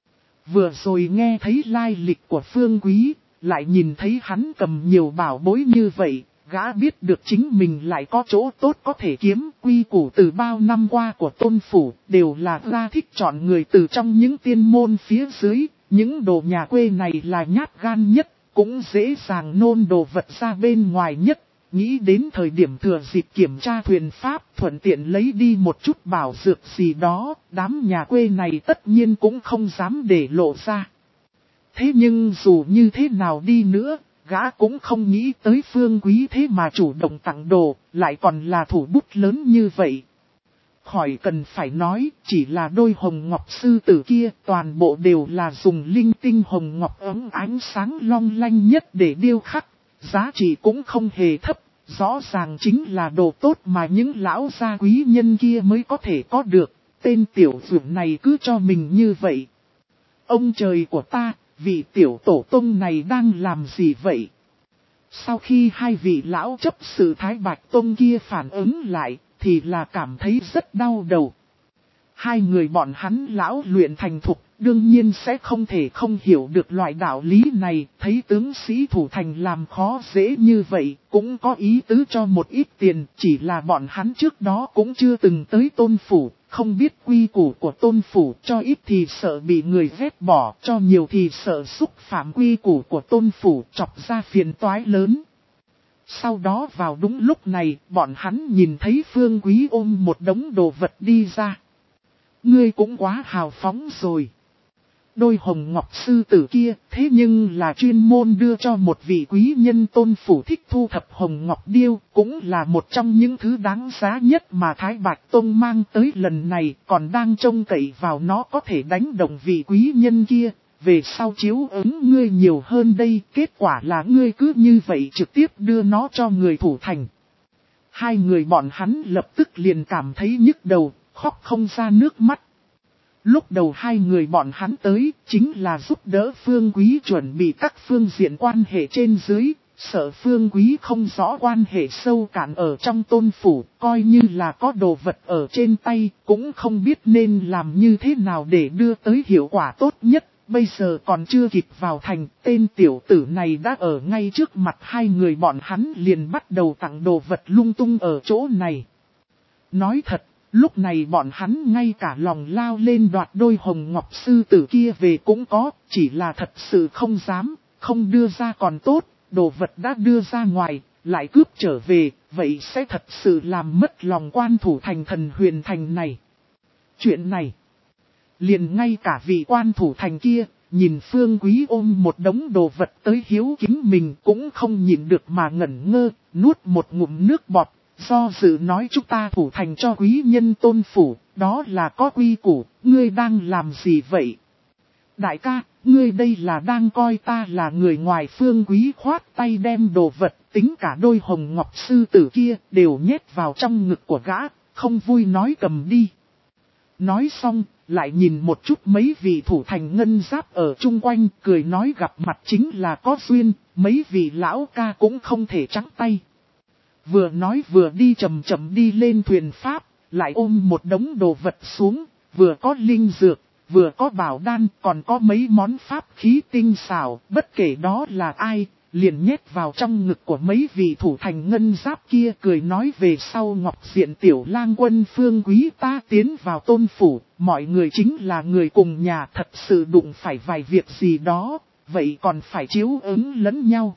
Vừa rồi nghe thấy lai lịch của Phương Quý, lại nhìn thấy hắn cầm nhiều bảo bối như vậy, gã biết được chính mình lại có chỗ tốt có thể kiếm. Quy củ từ bao năm qua của Tôn Phủ đều là ra thích chọn người từ trong những tiên môn phía dưới. Những đồ nhà quê này là nhát gan nhất, cũng dễ dàng nôn đồ vật ra bên ngoài nhất. Nghĩ đến thời điểm thừa dịp kiểm tra thuyền Pháp thuận tiện lấy đi một chút bảo dược gì đó, đám nhà quê này tất nhiên cũng không dám để lộ ra. Thế nhưng dù như thế nào đi nữa, gã cũng không nghĩ tới Phương Quý thế mà chủ động tặng đồ, lại còn là thủ bút lớn như vậy. Khỏi cần phải nói, chỉ là đôi hồng ngọc sư tử kia, toàn bộ đều là dùng linh tinh hồng ngọc ấm ánh sáng long lanh nhất để điêu khắc, giá trị cũng không hề thấp, rõ ràng chính là đồ tốt mà những lão gia quý nhân kia mới có thể có được, tên tiểu dưỡng này cứ cho mình như vậy. Ông trời của ta, vị tiểu tổ tông này đang làm gì vậy? Sau khi hai vị lão chấp sự Thái Bạch Tông kia phản ứng lại, thì là cảm thấy rất đau đầu. Hai người bọn hắn lão luyện thành thục, đương nhiên sẽ không thể không hiểu được loại đạo lý này, thấy tướng sĩ thủ thành làm khó dễ như vậy, cũng có ý tứ cho một ít tiền, chỉ là bọn hắn trước đó cũng chưa từng tới Tôn Phủ, không biết quy củ của Tôn Phủ, cho ít thì sợ bị người ghét bỏ, cho nhiều thì sợ xúc phạm quy củ của Tôn Phủ, chọc ra phiền toái lớn. Sau đó vào đúng lúc này, bọn hắn nhìn thấy Phương Quý ôm một đống đồ vật đi ra. Ngươi cũng quá hào phóng rồi. Đôi hồng ngọc sư tử kia thế nhưng là chuyên môn đưa cho một vị quý nhân Tôn phủ thích thu thập hồng ngọc điêu, cũng là một trong những thứ đáng giá nhất mà Thái Bạch Tông mang tới lần này, còn đang trông cậy vào nó có thể đánh động vị quý nhân kia. Về sau chiếu ứng ngươi nhiều hơn đây, kết quả là ngươi cứ như vậy trực tiếp đưa nó cho người thủ thành. Hai người bọn hắn lập tức liền cảm thấy nhức đầu, khóc không ra nước mắt. Lúc đầu hai người bọn hắn tới, chính là giúp đỡ Phương Quý chuẩn bị các phương diện quan hệ trên dưới, sợ Phương Quý không rõ quan hệ sâu cạn ở trong Tôn phủ, coi như là có đồ vật ở trên tay, cũng không biết nên làm như thế nào để đưa tới hiệu quả tốt nhất. Bây giờ còn chưa kịp vào thành, tên tiểu tử này đã ở ngay trước mặt hai người bọn hắn liền bắt đầu tặng đồ vật lung tung ở chỗ này. Nói thật, lúc này bọn hắn ngay cả lòng lao lên đoạt đôi hồng ngọc sư tử kia về cũng có, chỉ là thật sự không dám, không đưa ra còn tốt, đồ vật đã đưa ra ngoài, lại cướp trở về, vậy sẽ thật sự làm mất lòng quan thủ thành thần huyền thành này. Chuyện này, liền ngay cả vị quan thủ thành kia, nhìn Phương Quý ôm một đống đồ vật tới hiếu kính mình cũng không nhịn được mà ngẩn ngơ, nuốt một ngụm nước bọt, do dự nói chúng ta thủ thành cho quý nhân Tôn phủ, đó là có quy củ, ngươi đang làm gì vậy? Đại ca, ngươi đây là đang coi ta là người ngoài. Phương Quý khoát tay đem đồ vật, tính cả đôi hồng ngọc sư tử kia, đều nhét vào trong ngực của gã, không vui nói cầm đi. Nói xong, lại nhìn một chút mấy vị thủ thành ngân giáp ở chung quanh, cười nói gặp mặt chính là có duyên, mấy vị lão ca cũng không thể trắng tay. Vừa nói vừa đi chậm chậm đi lên thuyền pháp, lại ôm một đống đồ vật xuống, vừa có linh dược, vừa có bảo đan, còn có mấy món pháp khí tinh xảo, bất kể đó là ai, liền nhét vào trong ngực của mấy vị thủ thành ngân giáp kia, cười nói về sau ngọc diện tiểu lang quân Phương Quý ta tiến vào Tôn phủ, mọi người chính là người cùng nhà, thật sự đụng phải vài việc gì đó, vậy còn phải chiếu ứng lẫn nhau.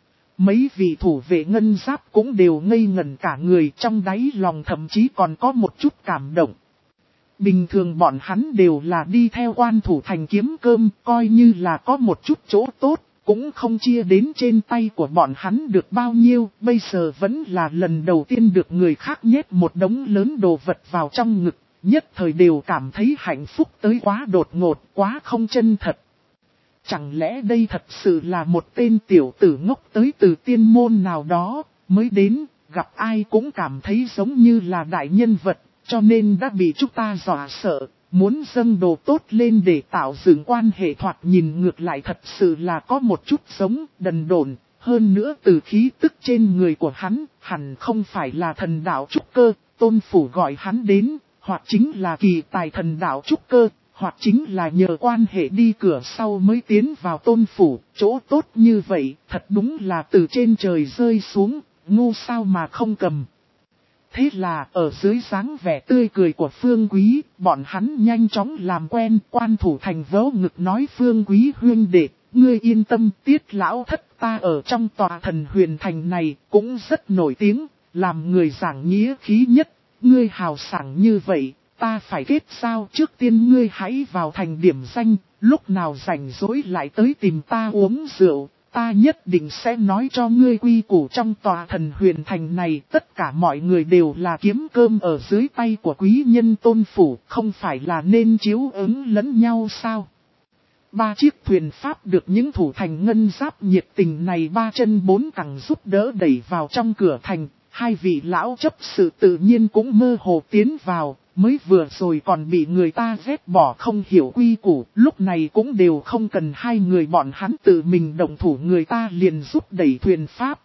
Mấy vị thủ vệ ngân giáp cũng đều ngây ngẩn cả người, trong đáy lòng thậm chí còn có một chút cảm động. Bình thường bọn hắn đều là đi theo quan thủ thành kiếm cơm, coi như là có một chút chỗ tốt, cũng không chia đến trên tay của bọn hắn được bao nhiêu, bây giờ vẫn là lần đầu tiên được người khác nhét một đống lớn đồ vật vào trong ngực, nhất thời đều cảm thấy hạnh phúc tới quá đột ngột, quá không chân thật. Chẳng lẽ đây thật sự là một tên tiểu tử ngốc tới từ tiên môn nào đó, mới đến, gặp ai cũng cảm thấy giống như là đại nhân vật, cho nên đã bị chúng ta dọa sợ, muốn dâng đồ tốt lên để tạo dựng quan hệ, thoạt nhìn ngược lại thật sự là có một chút giống đần độn, hơn nữa từ khí tức trên người của hắn, hẳn không phải là thần đạo trúc cơ, Tôn phủ gọi hắn đến, hoặc chính là kỳ tài thần đạo trúc cơ. Hoặc chính là nhờ quan hệ đi cửa sau mới tiến vào Tôn phủ, chỗ tốt như vậy, thật đúng là từ trên trời rơi xuống, ngu sao mà không cầm. Thế là, ở dưới dáng vẻ tươi cười của Phương Quý, bọn hắn nhanh chóng làm quen, quan thủ thành vớ ngực nói Phương Quý huynh đệ, ngươi yên tâm, Tiết lão thất ta ở trong tòa thần huyền thành này, cũng rất nổi tiếng, làm người giảng nghĩa khí nhất, ngươi hào sảng như vậy. Ta phải kết sao, trước tiên ngươi hãy vào thành điểm danh, lúc nào rảnh rỗi lại tới tìm ta uống rượu, ta nhất định sẽ nói cho ngươi quy củ trong tòa thần huyền thành này, tất cả mọi người đều là kiếm cơm ở dưới tay của quý nhân Tôn phủ, không phải là nên chiếu ứng lẫn nhau sao? Ba chiếc thuyền pháp được những thủ thành ngân giáp nhiệt tình này ba chân bốn cẳng giúp đỡ đẩy vào trong cửa thành, hai vị lão chấp sự tự nhiên cũng mơ hồ tiến vào. Mới vừa rồi còn bị người ta ghét bỏ không hiểu quy củ, lúc này cũng đều không cần hai người bọn hắn tự mình động thủ, người ta liền giúp đẩy thuyền pháp.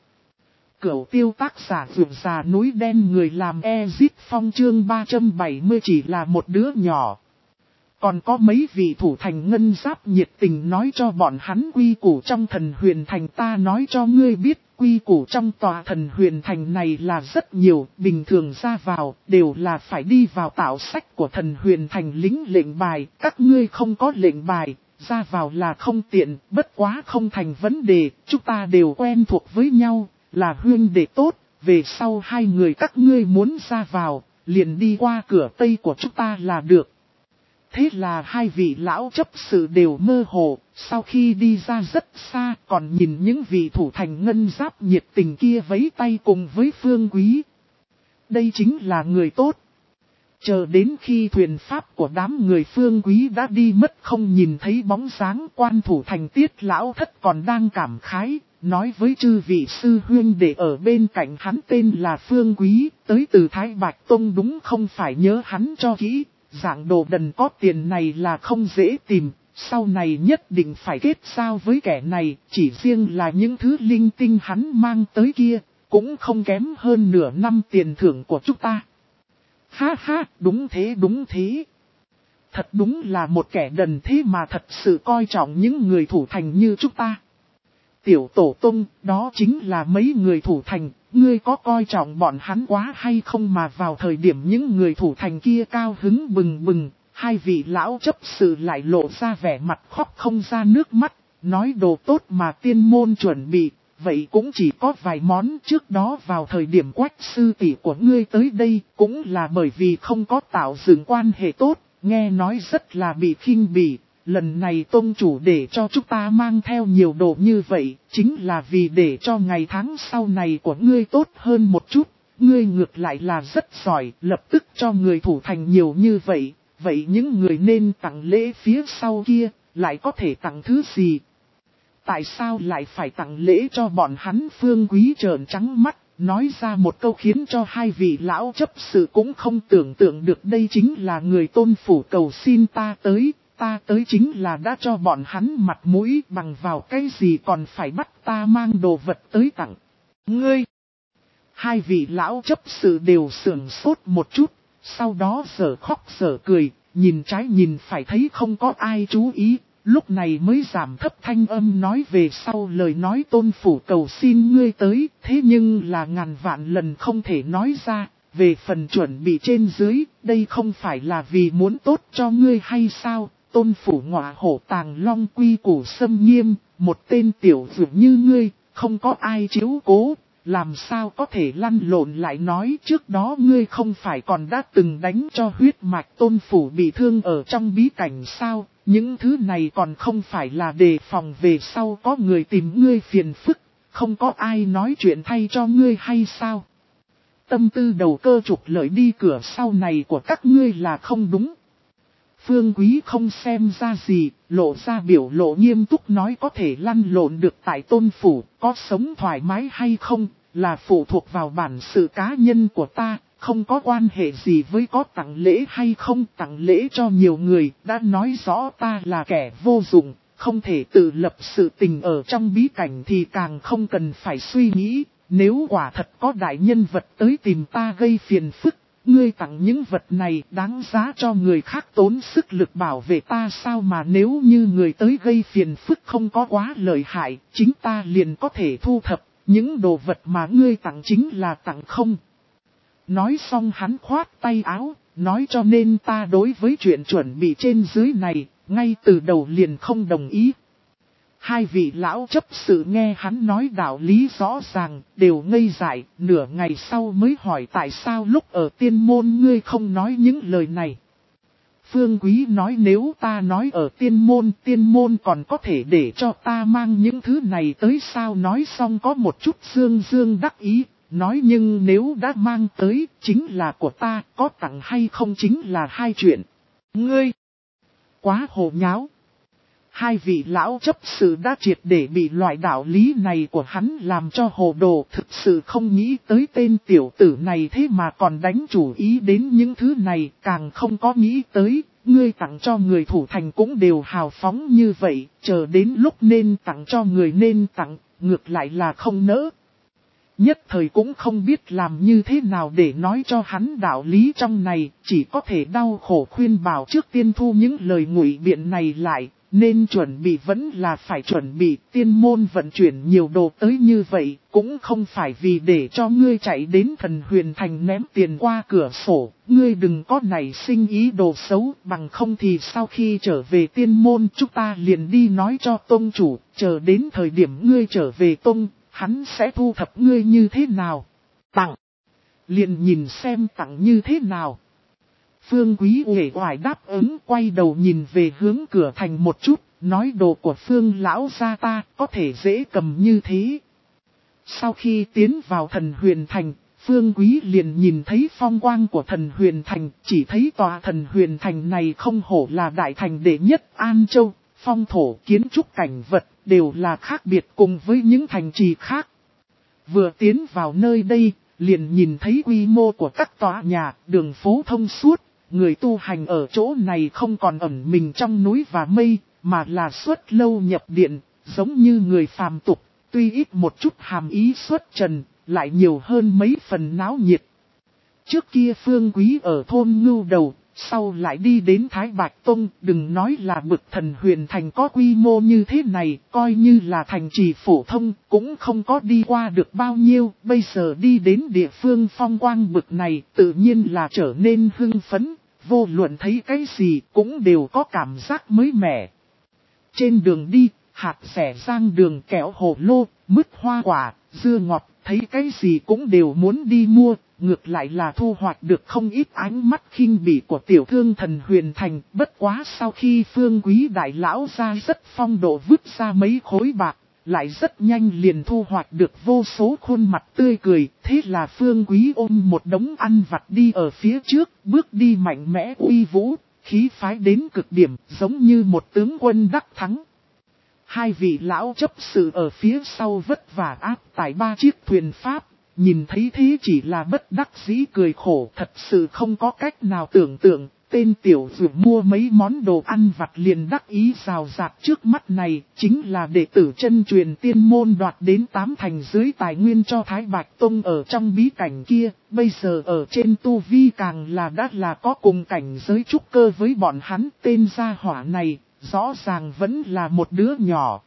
Cửu tiêu tác giả vượt già núi đen, người làm Ezit Phong chương ba trăm bảy mươi chỉ là một đứa nhỏ. Còn có mấy vị thủ thành ngân giáp nhiệt tình nói cho bọn hắn quy củ trong thần huyền thành, ta nói cho ngươi biết. Quy củ trong tòa thần huyền thành này là rất nhiều, bình thường ra vào, đều là phải đi vào tạo sách của thần huyền thành lính lệnh bài, các ngươi không có lệnh bài, ra vào là không tiện, bất quá không thành vấn đề, chúng ta đều quen thuộc với nhau, là huynh đệ tốt, về sau hai người các ngươi muốn ra vào, liền đi qua cửa tây của chúng ta là được. Thế là hai vị lão chấp sự đều mơ hồ, sau khi đi ra rất xa còn nhìn những vị thủ thành ngân giáp nhiệt tình kia vẫy tay cùng với Phương Quý. Đây chính là người tốt. Chờ đến khi thuyền pháp của đám người Phương Quý đã đi mất không nhìn thấy bóng dáng, quan thủ thành Tiết lão thất còn đang cảm khái, nói với chư vị sư huynh để ở bên cạnh hắn tên là Phương Quý, tới từ Thái Bạch Tông đúng không phải nhớ hắn cho kỹ, dạng đồ đần có tiền này là không dễ tìm, sau này nhất định phải kết giao với kẻ này, chỉ riêng là những thứ linh tinh hắn mang tới kia, cũng không kém hơn nửa năm tiền thưởng của chúng ta. Ha ha, đúng thế đúng thế. Thật đúng là một kẻ đần thế mà thật sự coi trọng những người thủ thành như chúng ta. Tiểu tổ tông, đó chính là mấy người thủ thành, ngươi có coi trọng bọn hắn quá hay không mà vào thời điểm những người thủ thành kia cao hứng bừng bừng, hai vị lão chấp sự lại lộ ra vẻ mặt khóc không ra nước mắt, nói đồ tốt mà tiên môn chuẩn bị. Vậy cũng chỉ có vài món, trước đó vào thời điểm Quách sư tỷ của ngươi tới đây cũng là bởi vì không có tạo dựng quan hệ tốt, nghe nói rất là bị khinh bỉ. Lần này tông chủ để cho chúng ta mang theo nhiều đồ như vậy, chính là vì để cho ngày tháng sau này của ngươi tốt hơn một chút. Ngươi ngược lại là rất giỏi, lập tức cho người thủ thành nhiều như vậy. Vậy những người nên tặng lễ phía sau kia, lại có thể tặng thứ gì? Tại sao lại phải tặng lễ cho bọn hắn? Phương Quý trợn trắng mắt, nói ra một câu khiến cho hai vị lão chấp sự cũng không tưởng tượng được. Đây chính là người tôn phủ cầu xin ta tới, ta tới chính là đã cho bọn hắn mặt mũi, bằng vào cái gì còn phải bắt ta mang đồ vật tới tặng. Ngươi! Hai vị lão chấp sự đều sưởng sốt một chút, sau đó giờ khóc giờ cười, nhìn trái nhìn phải thấy không có ai chú ý. Lúc này mới giảm thấp thanh âm nói về sau lời nói tôn phủ cầu xin ngươi tới, thế nhưng là ngàn vạn lần không thể nói ra, về phần chuẩn bị trên dưới, đây không phải là vì muốn tốt cho ngươi hay sao, tôn phủ ngọa hổ tàng long quy củ xâm nghiêm, một tên tiểu dược như ngươi, không có ai chiếu cố, làm sao có thể lăn lộn lại nói trước đó ngươi không phải còn đã từng đánh cho huyết mạch tôn phủ bị thương ở trong bí cảnh sao. Những thứ này còn không phải là đề phòng về sau có người tìm ngươi phiền phức, không có ai nói chuyện thay cho ngươi hay sao? Tâm tư đầu cơ trục lợi đi cửa sau này của các ngươi là không đúng. Phương Quý không xem ra gì, lộ ra biểu lộ nghiêm túc nói có thể lăn lộn được tại tôn phủ, có sống thoải mái hay không, là phụ thuộc vào bản sự cá nhân của ta. Không có quan hệ gì với có tặng lễ hay không tặng lễ cho nhiều người, đã nói rõ ta là kẻ vô dụng, không thể tự lập sự tình ở trong bí cảnh thì càng không cần phải suy nghĩ, nếu quả thật có đại nhân vật tới tìm ta gây phiền phức, ngươi tặng những vật này đáng giá cho người khác tốn sức lực bảo vệ ta sao mà nếu như người tới gây phiền phức không có quá lợi hại, chính ta liền có thể thu thập, những đồ vật mà ngươi tặng chính là tặng không. Nói xong hắn khoát tay áo, nói cho nên ta đối với chuyện chuẩn bị trên dưới này, ngay từ đầu liền không đồng ý. Hai vị lão chấp sự nghe hắn nói đạo lý rõ ràng, đều ngây dại, nửa ngày sau mới hỏi tại sao lúc ở tiên môn ngươi không nói những lời này. Phương Quý nói nếu ta nói ở tiên môn, tiên môn còn có thể để cho ta mang những thứ này tới sao, nói xong có một chút dương dương đắc ý. Nói nhưng nếu đã mang tới, chính là của ta, có tặng hay không chính là hai chuyện. Ngươi! Quá hồ nháo! Hai vị lão chấp sự đã triệt để bị loại đạo lý này của hắn làm cho hồ đồ, thực sự không nghĩ tới tên tiểu tử này thế mà còn đánh chủ ý đến những thứ này, càng không có nghĩ tới, ngươi tặng cho người thủ thành cũng đều hào phóng như vậy, chờ đến lúc nên tặng cho người nên tặng, ngược lại là không nỡ. Nhất thời cũng không biết làm như thế nào để nói cho hắn đạo lý trong này, chỉ có thể đau khổ khuyên bảo trước tiên thu những lời ngụy biện này lại, nên chuẩn bị vẫn là phải chuẩn bị, tiên môn vận chuyển nhiều đồ tới như vậy, cũng không phải vì để cho ngươi chạy đến thần huyền thành ném tiền qua cửa sổ, ngươi đừng có nảy sinh ý đồ xấu, bằng không thì sau khi trở về tiên môn chúng ta liền đi nói cho tông chủ, chờ đến thời điểm ngươi trở về tông. Hắn sẽ thu thập ngươi như thế nào? Tặng. Liền nhìn xem tặng như thế nào. Phương Quý uể oải đáp ứng, quay đầu nhìn về hướng cửa thành một chút, nói đồ của Phương lão gia ta có thể dễ cầm như thế. Sau khi tiến vào thần huyền thành, Phương Quý liền nhìn thấy phong quang của thần huyền thành, chỉ thấy tòa thần huyền thành này không hổ là đại thành đệ nhất An Châu, phong thổ kiến trúc cảnh vật đều là khác biệt cùng với những thành trì khác. Vừa tiến vào nơi đây, liền nhìn thấy quy mô của các tòa nhà, đường phố thông suốt, người tu hành ở chỗ này không còn ẩn mình trong núi và mây, mà là xuất lâu nhập điện, giống như người phàm tục, tuy ít một chút hàm ý xuất trần, lại nhiều hơn mấy phần náo nhiệt. Trước kia Phương Quý ở thôn Ngưu Đầu, sau lại đi đến Thái Bạch Tông, đừng nói là bực thần huyền thành có quy mô như thế này, coi như là thành trì phổ thông, cũng không có đi qua được bao nhiêu, bây giờ đi đến địa phương phong quang bực này, tự nhiên là trở nên hưng phấn, vô luận thấy cái gì cũng đều có cảm giác mới mẻ. Trên đường đi, hạt xẻ rang đường kẹo hồ lô, mứt hoa quả, dưa ngọt, thấy cái gì cũng đều muốn đi mua, ngược lại là thu hoạch được không ít ánh mắt khinh bỉ của tiểu thương thần huyền thành. Bất quá sau khi Phương Quý đại lão ra rất phong độ vứt ra mấy khối bạc, lại rất nhanh liền thu hoạch được vô số khuôn mặt tươi cười. Thế là Phương Quý ôm một đống ăn vặt đi ở phía trước, bước đi mạnh mẽ uy vũ, khí phái đến cực điểm, giống như một tướng quân đắc thắng. Hai vị lão chấp sự ở phía sau vất vả áp tải ba chiếc thuyền pháp, nhìn thấy thế chỉ là bất đắc dĩ cười khổ, thật sự không có cách nào tưởng tượng. Tên tiểu dụ mua mấy món đồ ăn vặt liền đắc ý rào rạt trước mắt này, chính là đệ tử chân truyền tiên môn đoạt đến tám thành dưới tài nguyên cho Thái Bạch Tông ở trong bí cảnh kia, bây giờ ở trên tu vi càng là đã là có cùng cảnh giới trúc cơ với bọn hắn. Tên gia hỏa này, rõ ràng vẫn là một đứa nhỏ.